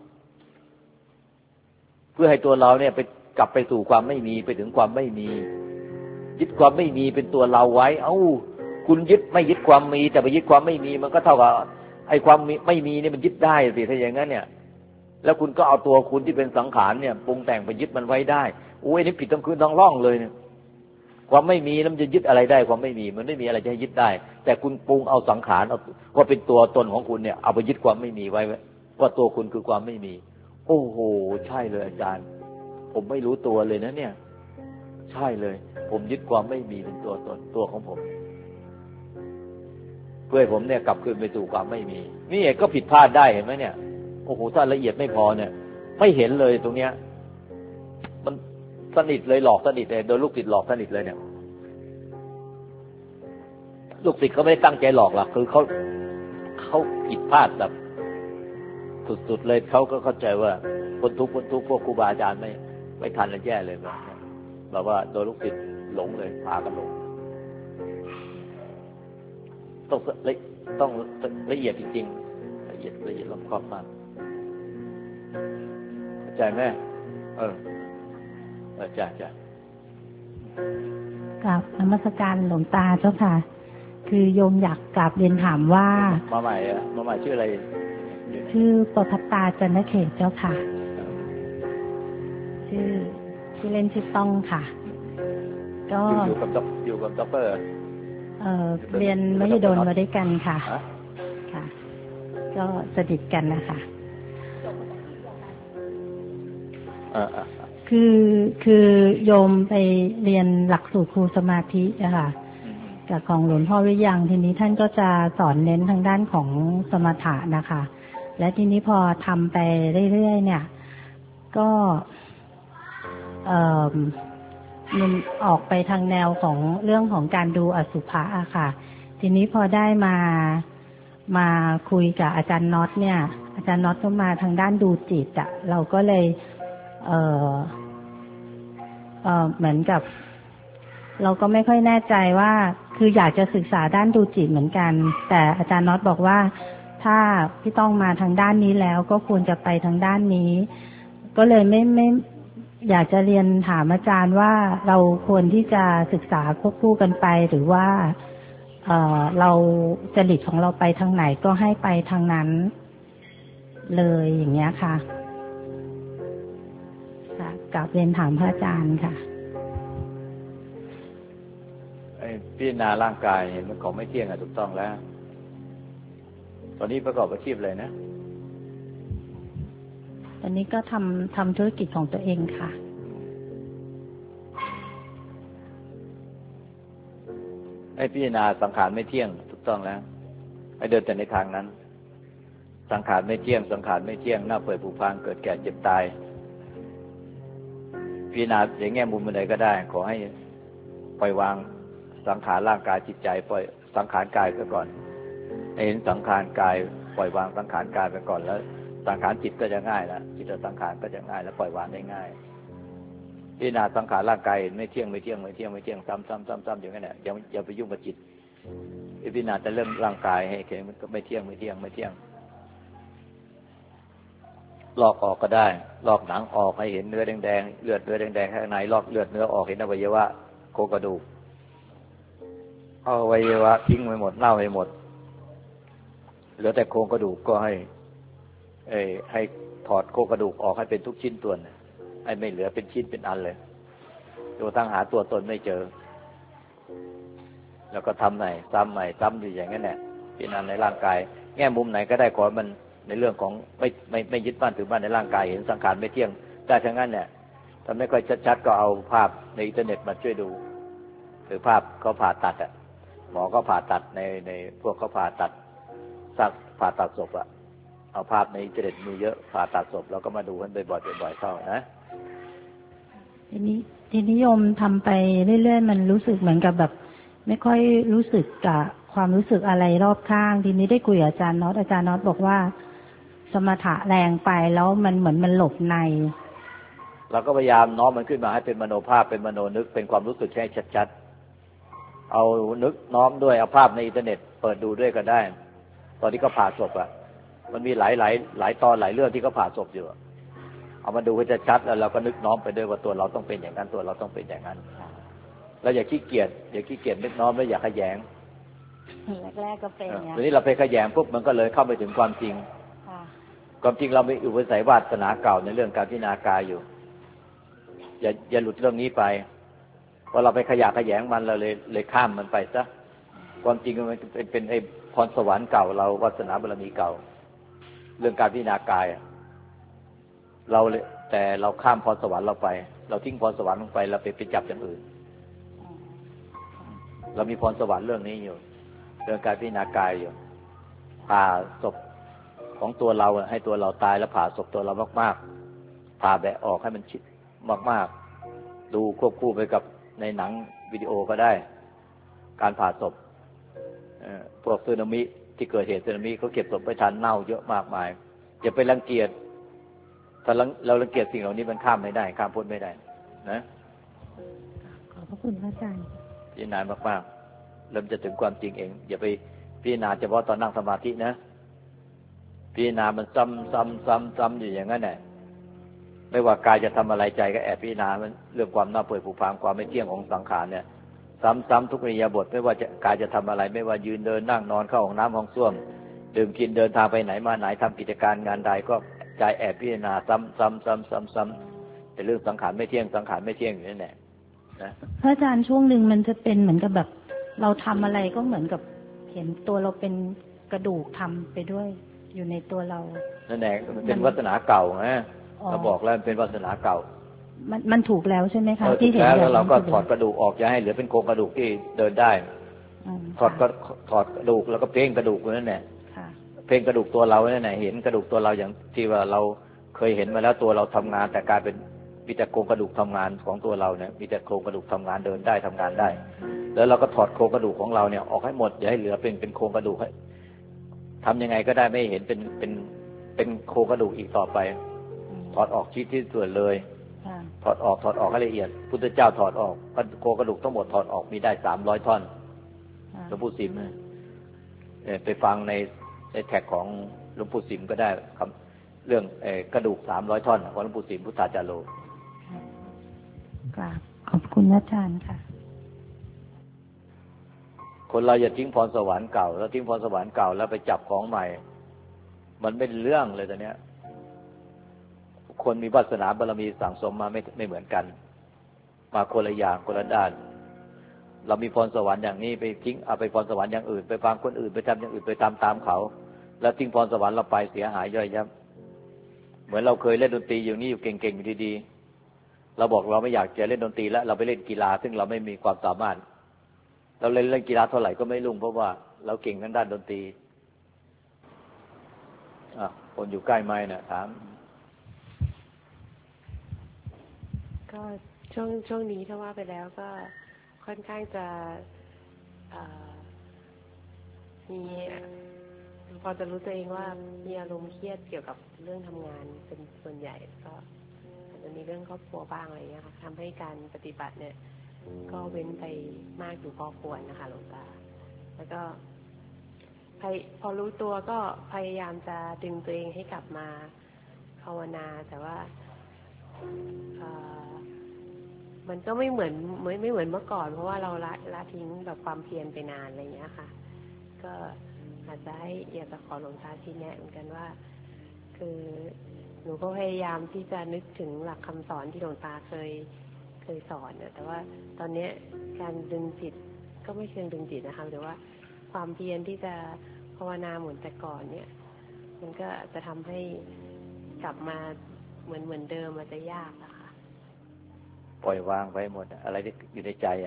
เพื่อให้ตัวเราเนี่ยไปกลับไปสู่ความไม่มีไปถึงความไม่มียึดความไม่มีเป็นตัวเราไว้คุณยึดไม่ยึดความมีแต่ไปยึดความไม่มีมันก็เท่ากับไอ้ความไม่มีนี่มันยึดได้สิถ้าอย่างนั้นเนี่ยแล้วคุณก็เอาตัวคุณที่เป็นสังขารเนี่ยปรุงแต่งไปยึดมันไว้ได้โอ้ยนี่ผิดทั้งคืนทั้งร่องเลยเนี่ยความไม่มีแล้วมันจะยึดอะไรได้ความไม่มีมันไม่มีอะไรจะให้ยึดได้แต่คุณปรุงเอาสังขารเอาก็เป็นตัวตนของคุณเนี่ยเอาไปยึดความไม่มีไว้ว่าตัวคุณคือความไม่มีโอ้โหใช่เลยอาจารย์ผมไม่รู้ตัวเลยนะเนี่ยใช่เลยผมยึดความไม่มีเป็นตัวตนตัวของผมเพื่อให้ผมเนี่ยกลับคืนไปสู่ความไม่มีนี่ก็ผิดพลาดได้เห็นไหมเนี่ยโอ้โหถ้าละเอียดไม่พอเนี่ยไม่เห็นเลยตรงเนี้ยมันสนิทเลยหลอกสนิทเลยโดนลูกศิษย์หลอกสนิทเลยเนี่ยลูกศิษย์เขาไม่ได้ตั้งใจหลอกหรอกคือเขาผิดพลาดแบบสุดๆเลยเขาก็เข้าใจว่าคนทุกข์พวกครูบาอาจารย์ไม่ทันเลยแย่เลยแบบว่าโดนลูกศิษย์หลงเลยพากันหลงต้องละเอียดจริงๆละเอียดรอบคอบมากเข้าใจไหมจ้ะกับนมัสการหลวงตาเจ้าค่ะคือโยมอยากกราบเรียนถามว่ามาใหม่ชื่ออะไรชื่อประภัตตาจันทเขตเจ้าค่ะชื่อเล่นชื่อต้องค่ะก็อยู่กับด็อกเตอร์เรียนมหิดลมาด้วยกันค่ะค่ะก็สนิทกันนะคะคือโยมไปเรียนหลักสูตรครูสมาธิอะค่ะกับของหลวงพ่อวิยังทีนี้ท่านก็จะสอนเน้นทางด้านของสมถะนะคะและทีนี้พอทำไปเรื่อยๆเนี่ยก็มันออกไปทางแนวของเรื่องของการดูอสุภะอะค่ะทีนี้พอได้มาคุยกับอาจารย์น็อตเนี่ยอาจารย์น็อตก็มาทางด้านดูจิตอะเราก็เลยเหมือนกับเราก็ไม่ค่อยแน่ใจว่าคืออยากจะศึกษาด้านดูจิตเหมือนกันแต่อาจารย์น็อตบอกว่าถ้าพี่ต้องมาทางด้านนี้แล้วก็ควรจะไปทางด้านนี้ก็เลยไม่อยากจะเรียนถามอาจารย์ว่าเราควรที่จะศึกษาควบคู่กันไปหรือว่าเราจริตของเราไปทางไหนก็ให้ไปทางนั้นเลยอย่างเงี้ยค่ะกลับเรียนถามพระอาจารย์ค่ะพิจารณาร่างกายเห็นมันของไม่เที่ยงถูกต้องแล้วตอนนี้ประกอบอาชีพเลยนะตอนนี้ก็ทำธุรกิจของตัวเองค่ะให้พิจารณาสังขารไม่เที่ยงถูกต้องแล้วให้เดินแต่ในทางนั้นสังขารไม่เที่ยงหน้าเปื่อยผุพังเกิดแก่เจ็บตายพิจารณาอย่างแง่มุมใดก็ได้ขอให้ปล่อยวางสังขารร่างกายจิตใจปล่อยสังขารกายไปก่อนเห็นสังขารกายปล่อยวางสังขารกายไปก่อนแล้วสังขารจิตก็จะง่ายแล้วจิตสังขารก็จะง่ายแล้วปล่อยวางได้ง่ายพิจารณาสังขารร่างกายไม่เที่ยงซ้ำอย่างนั้นแหละอย่าไปยุ่งกับจิตพิจารณาแต่เรื่องร่างกายให้เห็นมันก็ไม่เที่ยงลอกออกก็ได้ลอกหนังออกให้เห็นเนื้อแดงๆเลือดเนื้อแดงๆข้างในลอกเลือดเนื้อออกเห็นอวัยวะโครงกระดูกเอาอวัยวะทิ้งไปหมดเน่าไปหมดเหลือแต่โครงกระดูกก็ให้ถอดโครงกระดูกออกให้เป็นทุกชิ้นส่วนให้ไม่เหลือเป็นชิ้นเป็นอันเลยตัวตั้งหาตัวตนไม่เจอแล้วก็ทำใหม่ซ้ำอยู่อย่างนั้นแหละพิจารณาในร่างกายแง่มุมไหนก็ได้ขอมันในเรื่องของไม่ยึดมั่นถือมั่นในร่างกายเห็นสังขารไม่เที่ยงได้ทั้งนั้นเนี่ยถ้าไม่ค่อยชัดๆก็เอาภาพในอินเทอร์เน็ตมาช่วยดูหรือภาพเขาผ่าตัดหมอก็ผ่าตัดในพวกเขาผ่าตัดผ่าตัดศพเอาภาพในอินเทอร์เน็ตมีเยอะผ่าตัดศพแล้วก็มาดูกันบ่อยๆเข้านะทีนี้โยมทำไปเรื่อยๆมันรู้สึกเหมือนกับแบบไม่ค่อยรู้สึกกับความรู้สึกอะไรรอบข้างทีนี้ได้คุยกับอาจารย์น็อตบอกว่าสมถะแรงไปแล้วมันเหมือนมันหลบในเราก็พยายามน้อมมันขึ้นมาให้เป็นมโนภาพเป็นมโนนึกเป็นความรู้สึกให้ชัดเอานึกน้อมด้วยเอาภาพในอินเทอร์เน็ตเปิดดูด้วยก็ได้ตอนที่เขาผ่าศพมันมีหลายตอนหลายเรื่องที่เขาผ่าศพอยู่เอามาดูให้ชัดแล้วเราก็นึกน้อมไปด้วยว่าตัวเราต้องเป็นอย่างนั้นตัวเราต้องเป็นอย่างนั้นแล้วอย่าขี้เกียจนึกน้อมแล้วอย่าขยงแรกๆก็เป็นทีนี้เราไปขยงปุ๊บมันก็เลยเข้าไปถึงความจริงความจริงเราไม่อุปสัยวาสนาเก่าในเรื่องการพิจารณากายอยู่อย่าหลุดเรื่องนี้ไปพอเราไปขยงมันเราเลยข้ามมันไปซะความจริงมันเป็นไอ้พรสวรรค์เก่าเราวาสนาบารมีเก่าเรื่องการพิจารณากายแต่เราข้ามพรสวรรค์เราไปเราทิ้งพรสวรรค์ลงไปเราไปจับอย่างอื่นเรามีพรสวรรค์เรื่องนี้อยู่เรื่องการพิจารณากายอยู่ผ่าศพของตัวเราให้ตัวเราตายแล้วผ่าศพตัวเรามากๆผ่าแบะออกให้มันชิดมากๆดูควบคู่ไปกับในหนังวิดีโอก็ได้การผ่าศพพวกสึนามิที่เกิดเหตุสึนามิเขาเก็บศพไปทันเน่าเยอะมากมายอย่าไปรังเกียจถ้าเรารังเกียจสิ่งเหล่านี้มันข้ามไม่ได้ข้ามพ้นไม่ได้นะขอบพระคุณพระอาจารย์พิจารณามากๆเริ่มจะถึงความจริงเองอย่าไปพิจารณาเฉพาะตอนนั่งสมาธินะพิจารณามันซ้ำอยู่อย่างนั้นแหละไม่ว่ากายจะทำอะไรใจก็แอบพิจารณามันเรื่องความน่าเปื่อยผุพังความไม่เที่ยงของสังขารเนี่ยซ้ำทุกอิริยาบถไม่ว่ากายจะทำอะไรไม่ว่ายืนเดินนั่งนอนเข้าห้องน้ำห้องส้วมดื่มกินเดินทางไปไหนมาไหนทำกิจการงานใดก็ใจแอบพิจารณาซ้ำแต่เรื่องสังขารไม่เที่ยงสังขารไม่เที่ยงอยู่นั่นแหละนะพระอาจารย์ช่วงหนึ่งมันจะเป็นเหมือนกับแบบเราทำอะไรก็เหมือนกับเห็นตัวเราเป็นกระดูกทำไปด้วยอยู่ในตัวเรานั่นแหละมันเป็นวาสนาเก่านะเราบอกแล้วมันเป็นวาสนาเก่ามันถูกแล้วใช่ไหมคะที่เห็นแล้วเราก็ถอดกระดูกออกอย่าให้เหลือเป็นโครงกระดูกที่เดินได้ถอดกระดูกแล้วก็เพ่งกระดูกนั่นแหละเพ่งกระดูกตัวเราเนี่ยเห็นกระดูกตัวเราอย่างที่ว่าเราเคยเห็นมาแล้วตัวเราทำงานแต่กลายเป็นมีแต่โครงกระดูกทำงานของตัวเราเนี่ยมีแต่โครงกระดูกทำงานเดินได้ทำงานได้แล้วเราก็ถอดโครงกระดูกของเราเนี่ยออกให้หมดอย่าให้เหลือเป็นโครงกระดูกให้ทำยังไงก็ได้ไม่เห็นเป็นโครงกระดูกอีกต่อไปถอดออกชิ้นที่ส่วนเลยถอดออกให้ละเอียดพุทธเจ้าถอดออกโครงกระดูกทั้งหมดถอดออกมีได้300 ท่อนหลวงปู่สิมไปฟังในแท็กของหลวงปู่สิมก็ได้ครับเรื่องกระดูก300 ท่อนของหลวงปู่สิมพุทธาจารย์โลขอบคุณอาจารย์ค่ะคนเราอย่าทิ้งพรสวรรค์เก่าแล้วทิ้งพรสวรรค์เก่าแล้วไปจับของใหม่มันเป็นเรื่องเลยตอนนี้คนมีวาสนาบารมีสั่งสมมาไม่เหมือนกันมาคนละอย่างคนละด้านเรามีพรสวรรค์อย่างนี้ไปทิ้งเอาไปพรสวรรค์อย่างอื่นไปฟังคนอื่นไปทำอย่างอื่นไปตามเขาแล้วทิ้งพรสวรรค์เราไปเสียหายย่อยยับเหมือนเราเคยเล่นดนตรีอยู่นี่อยู่เก่งๆอยู่ดีๆเราบอกเราไม่อยากจะเล่นดนตรีแล้วเราไปเล่นกีฬาซึ่งเราไม่มีความสามารถเราเล่นกีฬาเท่าไหร่ก็ไม่รุ่งเพราะว่าเราเก่งทางด้านดนตรีคนอยู่ใกล้ไม้น่ะถามก็ช่วงนี้ถ้าว่าไปแล้วก็ค่อนข้างจะมีพอจะรู้ตัวเองว่ามีอารมณ์เครียดเกี่ยวกับเรื่องทำงานเป็นส่วนใหญ่ก็อาจจะมีเรื่องครอบครัวบ้างอะไรอย่างเงี้ยค่ะทำให้การปฏิบัติเนี่ยก็เว้นไปมากอยู่พอควรนะคะหลวงตาแล้วก็พอรู้ตัวก็พยายามจะดึงตัวเองให้กลับมาภาวนาแต่ว่ามันก็ไม่เหมือนเมื่อก่อนเพราะว่าเราละทิ้งแบบความเพียรไปนานอะไรอย่างเงี้ยค่ะก็อาจจะอยากจะขอหลวงตาชี้แนะเหมือนกันว่าคือหนูก็พยายามที่จะนึกถึงหลักคำสอนที่หลวงตาเคยสอนแต่ว่าตอนนี้การดึงจิตก็ไม่เชิงดึงจิตนะคะแต่ว่าความเพียรที่จะภาวนาเหมือนแต่ก่อนเนี่ยมันก็จะทำให้กลับมาเหมือนเดิมมันจะยากอะค่ะปล่อยวางไปหมดอะไรที่อยู่ในใจ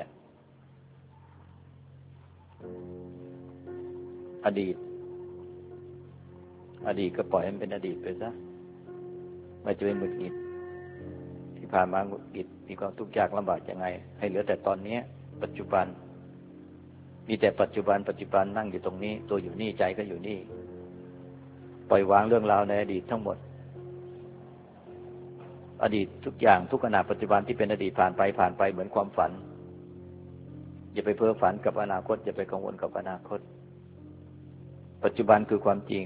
อดีตก็ปล่อยให้มันเป็นอดีตไปซะไม่จะเป็นหงุดหงิดที่ผ่านมาหงุดหงิดมีความทุกข์ยากลำบากยังไงให้เหลือแต่ตอนนี้ปัจจุบันมีแต่ปัจจุบันนั่งอยู่ตรงนี้ตัวอยู่นี่ใจก็อยู่นี่ปล่อยวางเรื่องราวในอดีตทั้งหมดอดีตทุกอย่างทุกขณะปัจจุบันที่เป็นอดีตผ่านไปเหมือนความฝันอย่าไปเพ้อฝันกับอนาคตอย่าไปกังวลกับอนาคตปัจจุบันคือความจริง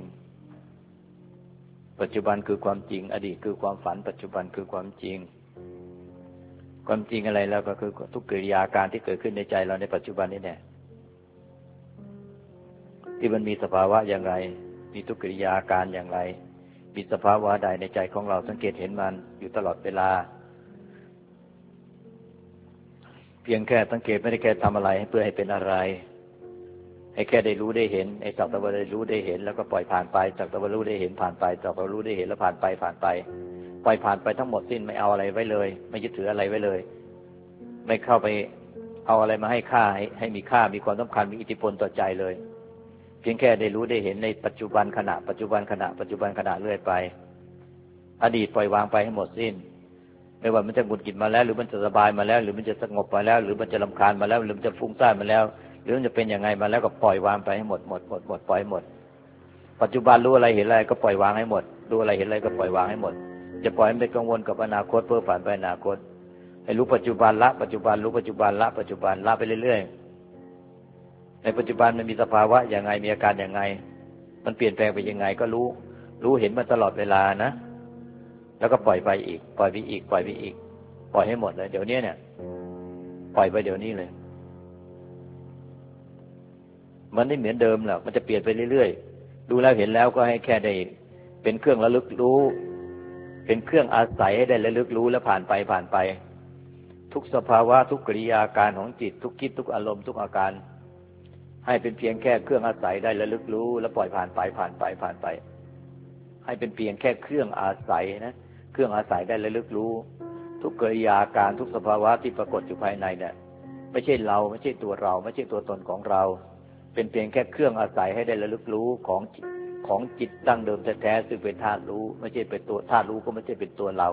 ปัจจุบันคือความจริงอดีตคือความฝันปัจจุบันคือความจริงความจริงอะไรแล้วก็คือทุกกิริยาการที่เกิดขึ้นในใจเราในปัจจุบันนี่แหละที่มันมีสภาวะอย่างไรมีทุกกิริยาการอย่างไรมีสภาวะใดในใจของเราสังเกตเห็นมันอยู่ตลอดเวลาเพียงแค่สังเกตไม่ได้แค่ทำอะไรให้เพื่อให้เป็นอะไรให้แค่ได้รู้ได้เห็นไอ้สักแต่ว่าได้รู้ได้เห็นแล้วก็ปล่อยผ่านไปสักแต่ว่ารู้ได้เห็นผ่านไปสักแต่ว่ารู้ได้เห็นแล้วผ่านไปปล่อยผ่านไปทั้งหมดสิ้นไม่เอาอะไรไว้เลยไม่ยึดถืออะไรไว้เลยไม่เข้าไปเอาอะไรมาให้ค่าให้มีค่ามีความสำคัญมีอิทธิพลต่อใจเลยเพียงแค่ได้รู้ได้เห็นในปัจจุบันขณะปัจจุบันขณะปัจจุบันขณะเรื่อยไปอดีตปล่อยวางไปให้หมดสิ้นไม่ว่ามันจะหงุดหงิดมาแล้วหรือมันจะสบายมาแล้วหรือมันจะสงบมาแล้วหรือมันจะรำคาญมาแล้วหรือมันจะฟุ้งซ่านมาแล้วหรือมันจะเป็นยังไงมาแล้วก็ปล่อยวางไปให้หมดปล่อยหมดปัจจุบันรู้อะไรเห็นอะไรก็ปล่อยวางให้หมดรู้อะไรเห็นอะไรก็ปล่อยวางให้หมดจะปล่อยให้ไปกังวลกับอนาคตเพื่อผ่านไปอนาคตให้รู้ปัจจุบันละปัจจุบันรู้ปัจจุบันละปัจจุบันละไปเรื่อยๆในปัจจุบันมันมีสภาวะอย่างไงมีอาการอย่างไงมันเปลี่ยนแปลงไปยังไงก็รู้เห็นมันตลอดเวลานะแล้วก็ปล่อยไปอีกปล่อยไปอีกปล่อยไปอีกปล่อยให้หมดเลยเดี๋ยวนี้เนี่ยปล่อยไปเดี๋ยวนี้เลยมันไม่เหมือนเดิมหรอกมันจะเปลี่ยนไปเรื่อยๆดูแล้วเห็นแล้วก็ให้แค่ได้เป็นเครื่องระลึกรู้เป็นเครื่องอาศัยให้ได้ระลึกรู้แล้วผ่านไปทุกสภาวะทุกกิริยาการของจิตทุกคิดทุกอารมณ์ทุกอาการให้เป็นเพียงแค่เครื่องอาศัยได้ระลึกรู้แล้วปล่อยผ่านไปให้เป็นเพียงแค่เครื่องอาศัยนะเครื่องอาศัยได้ระลึกรู้ทุกกิริยาการทุกสภาวะที่ปรากฏอยู่ภายในเนี่ยไม่ใช่เราไม่ใช่ตัวเราไม่ใช่ตัวตนของเราเป็นเพียงแค่เครื่องอาศัยให้ได้ระลึกรู้ของจิตดั้งเดิมแท้ๆซึ่งเป็นธาตุรู้ไม่ใช่เป็นตัวธาตุรู้ก็ไม่ใช่เป็นตัวเรา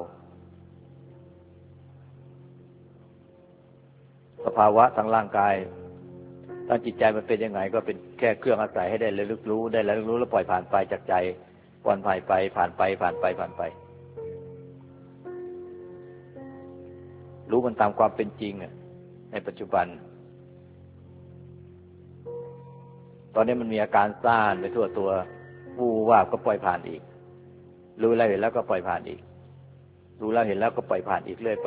สภาวะทางร่างกายทางจิตใจมันเป็นยังไงก็เป็นแค่เครื่องอาศัยให้ได้ระลึกรู้แล้วปล่อยผ่านไปจากใจผ่านไปรู้มันตามความเป็นจริงในปัจจุบันตอนนี้มันมีอาการซ่านไปทั่วตัววูบวาบก็ปล่อยผ่านอีกรู้แล้วเห็นแล้วก็ปล่อยผ่านอีกรู้แล้วเห็นแล้วก็ปล่อยผ่านอีกเรื่อยไป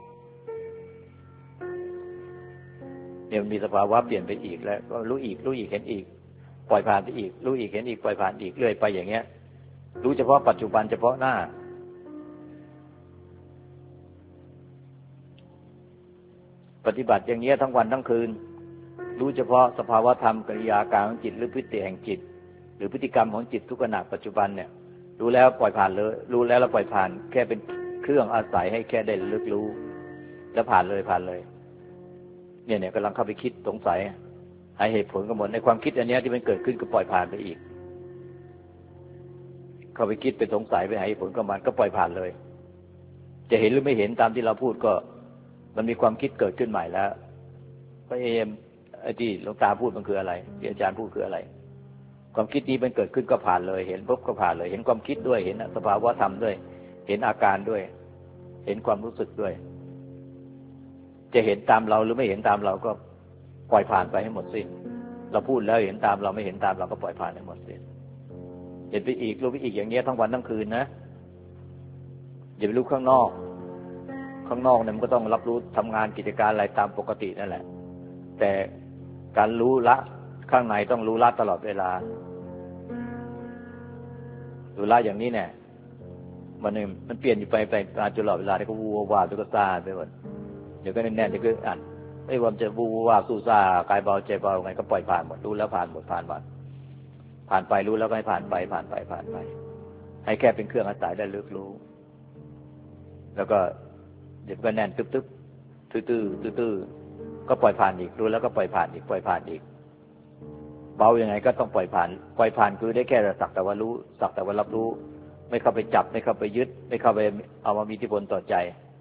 เนี่ยมันมีสภาวะเปลี่ยนไปอีกแล้วก็รู้อีกเห็นอีกปล่อยผ่านไปอีกรู้อีกเห็นอีกปล่อยผ่านอีกเรื่อยไปอย่างเงี้ยรู้เฉพาะปัจจุบันเฉพาะหน้าปฏิบัติอย่างเงี้ยทั้งวันทั้งคืนรู้เฉพาะสภาวะธรรมกิริยาการของจิตหรือพฤติแห่งจิตหรือพฤติกรรมของจิตทุกขณะปัจจุบันเนี่ยรู้แล้วปล่อยผ่านเลยรู้แล้วปล่อยผ่านแค่เป็นเครื่องอาศัยให้แค่ได้ระลึกรู้แล้วผ่านเลยเนี่ยกำลังเข้าไปคิดสงสัยหาเหตุผลกันหมดในความคิดอันนี้ที่มันเกิดขึ้นก็ปล่อยผ่านไปอีกเข้าไปคิดไปสงสัยไปหาเหตุผลกับมันก็ปล่อยผ่านเลยจะเห็นหรือไม่เห็นตามที่เราพูดก็มันมีความคิดเกิดขึ้นใหม่แล้วพระเอมไอ้ที่หลวงตาพูดมันคืออะไรที่อาจารย์พูดคืออะไรความคิดนี้มันเกิดขึ้นก็ผ่านเลยเห็นปุ๊บก็ผ่านเลยเห็นความคิดด้วยเห็นสภาวะธรรมด้วยเห็นอาการด้วยเห็นความรู้สึกด้วยจะเห็นตามเราหรือไม่เห็นตามเราก็ปล่อยผ่านไปให้หมดสิ้นเราพูดแล้วเห็นตามเราไม่เห็นตามเราก็ปล่อยผ่านให้หมดสิ้นเห็นไปอีกรู้ไปอีกอย่างเงี้ยทั้งวันทั้งคืนนะอย่าไปรู้ข้างนอกเนี่ยมันก็ต้องรับรู้ทำงานกิจการอะไรตามปกตินั่นแหละแต่การรู้ละข้างในต้องรู้ละตลอดเวลารู้ละอย่างนี้เนี่ยมันเปลี่ยนอยู่ไปตลอดเวลาก็วูวาไปก็ซ่าไปหมดเดี๋ยวก็แน่นๆเดี๋ยวก็อัดไอ้ความจะวูวาสู้ซ่ากายเบาใจเบาไงก็ปล่อยผ่านหมดรู้แล้วผ่านไปรู้แล้วก็ให้ผ่านไปให้แค่เป็นเครื่องอาศัยได้ลึกรู้แล้วก็เดี๋ยวก็แน่นตึ๊บตื้อก็ปล่อยผ่านอีกรู้แล้วก็ปล่อยผ่านอีกเบายังไงก็ต้องปล่อยผ่านคือได้แค่สักแต่ว่ารู้สักแต่ว่ารับรู้ไม่เข้าไปจับไม่เข้าไปยึดไม่เข้าไปเอามามีอิทธิพลต่อใจ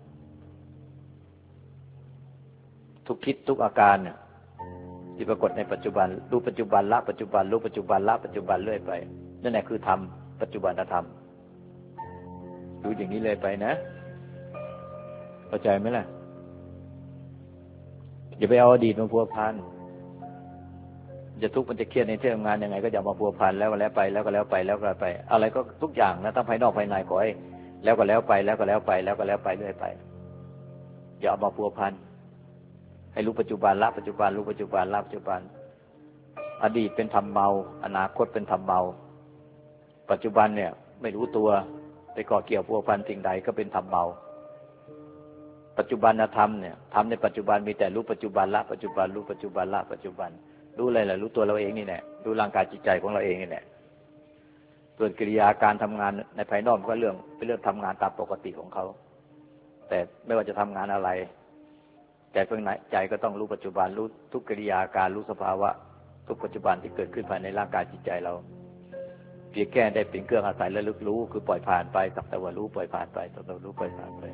ทุกคิดทุกอาการที่ปรากฏในปัจจุบันรู้ปัจจุบันละปัจจุบันรู้ปัจจุบันละปัจจุบันเรื่อยไปนั่นแหละคือธรรมปัจจุบันธรรมดูอย่างนี้เลยไปนะเข้าใจไหมล่ะอย่าไปเอาอดีตมาพัวพันจะทุกข์มันจะเครียดในที่ทำงานยังไงก็อย่ามาพัวพันแล้วก็แล้วไปแล้วก็แล้วไปแล้วก็ไปอะไรก็ทุกอย่างนะทั้งภายนอกภายในขอให้แล้วก็แล้วไปแล้วก็แล้วไปแล้วก็แล้วไปเรื่อยไปอย่าเอามาพัวพันให้รู้ปัจจุบันละปัจจุบันรู้ปัจจุบันละปัจจุบันอดีตเป็นธรรมเมาอนาคตเป็นธรรมเมาปัจจุบันเนี่ยไม่รู้ตัวไปก่อเกี่ยวพัวพันสิ่งใดก็เป็นธรรมเมาปัจจุบันธรรมเนี่ยทำในปัจจุบันมีแต่รู้ปัจจุบันละปัจจุบันรู้ปัจจุบันละปัจจุบันรู้อะไรล่ะรู้ตัวเราเองนี่แหละรู้ร่างกายจิตใจของเราเองนี่แหละส่วนกิริยาการทำงานในภายนอกก็เป็นเรื่องทำงานตามปกติของเขาแต่ไม่ว่าจะทำงานอะไรแต่เพิ่งไหนใจก็ต้องรู้ปัจจุบันรู้ทุกกิริยาการรู้สภาวะทุกปัจจุบันที่เกิดขึ้นภายในร่างกายจิตใจเราเพียงแค่ได้เป็นเครื่องอาศัยและลึกรู้คือปล่อยผ่านไปสักแต่ว่ารู้ปล่อยผ่านไปสักแต่ว่ารู้ปล่อยผ่านไป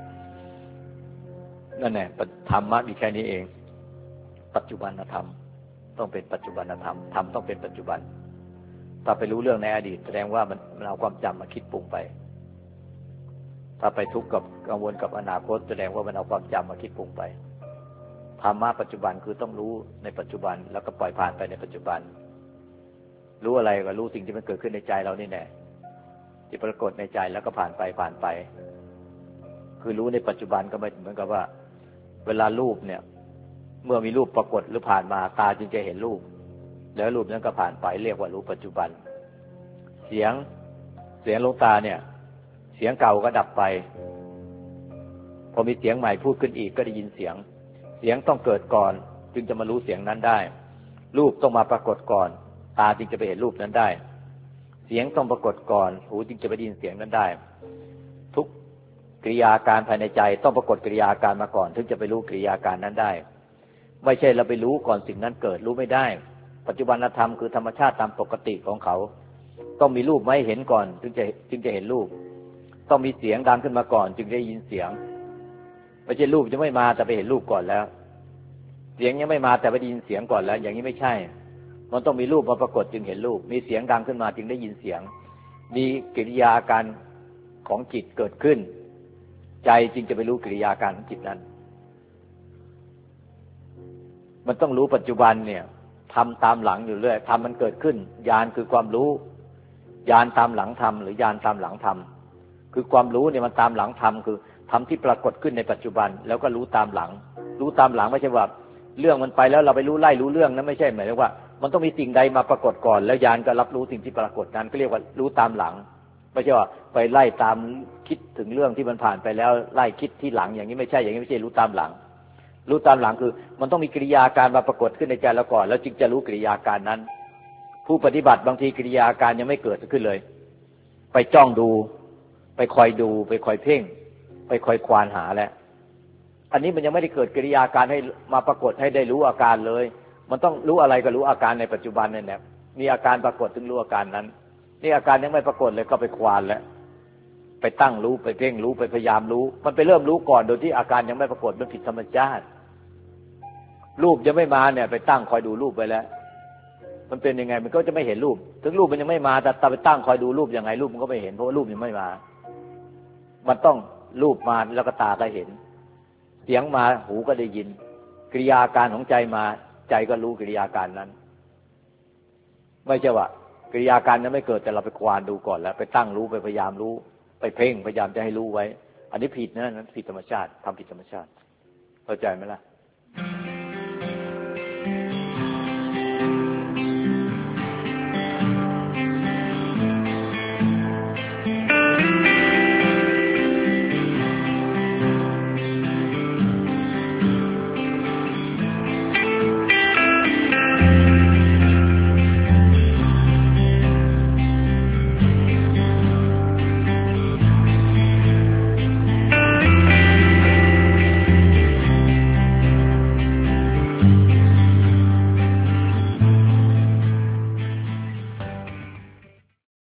นั่นแหละธรรมะมีแค่นี้เองปัจจุบันธรรมต้องเป็นปัจจุบันธรรมธรรมต้องเป็นปัจจุบันถ้าไปรู้เรื่องในอดีตแสดงว่ามันเอาความจำมาคิดปรุงไปถ้าไปทุกข์กับกังวลกับอนาคตแสดงว่ามันเอาความจำมาคิดปรุงไปธรรมะปัจจุบันคือต้องรู้ในปัจจุบันแล้วก็ปล่อยผ่านไปในปัจจุบันรู้อะไรก็รู้สิ่งที่มันเกิดขึ้นในใจเรานี่แน่ที่ปรากฏในใจแล้วก็ผ่านไปคือรู้ในปัจจุบันก็ไม่เหมือนกับว่าเวลารูปเนี่ยเมื่อมีรูปปรากฏหรือผ่านมาตาจึงจะเห็นรูปแล้วรูปนั้นก็ผ่านไปเรียกว่ารู้ปัจจุบันเสียงหลวงตาเนี่ยเสียงเก่าก็ดับไปพอมีเสียงใหม่พูดขึ้นอีกก็ได้ยินเสียงต้องเกิดก่อนจึงจะมารู้เสียงนั้นได้รูปต้องมาปรากฏก่อนตาจึงจะไปเห็นรูปนั้นได้เสียงต้องปรากฏก่อนหูจึงจะไปได้ยินเสียงนั้นได้ทุกกิริยาการภายในใจต้องปรากฏกิริยาการมาก่อนถึงจะไปรู้กิริยาการนั้นได้ไม่ใช่เราไปรู้ก่อนสิ่งนั้นเกิดรู้ไม่ได้ปัจจุบันธรรมคือธรรมชาติตามปกติของเขาต้องมีรูปมาให้เห็นก่อนจึงจะเห็นรูปต้องมีเสียงดังขึ้นมาก่อนจึงได้ยินเสียงไม่ใช่รูปยังไม่มาแต่ไปเห็นรูปก่อนแล้วเสียงยังไม่มาแต่ไปได้ยินเสียงก่อนแล้วอย่างนี้ไม่ใช่มันต้องมีรูปมาปรากฏจึงเห็นรูปมีเสียงดังขึ้นมาจึงได้ยินเสียงมีกิริยาอาการของจิตเกิดขึ้นใจจึงจะไปรู้กิริยาการของจิตนั้นมันต้องรู้ปัจจุบันเนี่ยทำตามหลังอยู่เรื่อยทำมันเกิดขึ้นญาณคือความรู้ญาณตามหลังทำหรือญาณตามหลังทำคือความรู้เนี่ยมันตามหลังทำคือทำที่ปรากฏขึ้นในปัจจุบันแล้วก็รู้ตามหลังไม่ใช่ว่าเรื่องมันไปแล้วเราไปรู้เรื่องนั้นไม่ใช่หมายถึงว่ามันต้องมีสิ่งใดมาปรากฏก่อนแล้วญาณก็รับรู้สิ่งที่ปรากฏนั้นก็เรียกว่ารู้ตามหลังไม่ใช่ว่าไปไล่ตามคิดถึงเรื่องที่มันผ่านไปแล้วไล่คิดที่หลังอย่างนี้ไม่ใช่รู้ตามหลังคือมันต้องมีกิริยาการมาปรากฏขึ้นในใจเราก่อนแล้วจึงจะรู้กิริยาการนั้นผู้ปฏิบัติบางทีกิริยาการยังไม่เกิดขึ้นเลยไปจ้องดูไปคอยดูไปคอยเพ่งไปคอยควานหาแล้วอันนี้มันยังไม่ได้เกิดกิริยาการให้มาปรากฏให้ได้รู้อาการเลยมันต้องรู้อะไรก็รู้อาการในปัจจุบันนั่นแหละมีอาการปรากฏถึงรู้อาการนั้นนี่อาการยังไม่ปรากฏเลยก็ไปควานแล้วไปตั้งรู้ไปเพ่งรู้ไปพยายามรู้มันไปเริ่มรู้ก่อนโดยที่อาการยังไม่ปรากฏมันผิดธรรมชาติรูปยังไม่มาเนี่ยไปตั้งคอยดูรูปไปแล้วมันเป็นยังไงมันก็จะไม่เห็นรูปถึงรูปมันยังไม่มาแต่ไปตั้งคอยดูรูปยังไงรูปมันก็ไม่เห็นเพราะว่ารูปยังไม่มามันต้องรูปมาแล้วก็ตาก็เห็นเสียงมาหูก็ได้ยินกิริยาการของใจมาใจก็รู้กิริยาการนั้นไม่ใช่ว่ากิริยาการนั้นไม่เกิดแต่เราไปควานดูก่อนแล้วไปตั้งรู้ไปพยายามรู้ไปเพ่งพยายามจะให้รู้ไว้อันนี้ผิดนะนั้นผิดธรรมชาติทำผิดธรรมชาติเข้าใจไหมล่ะ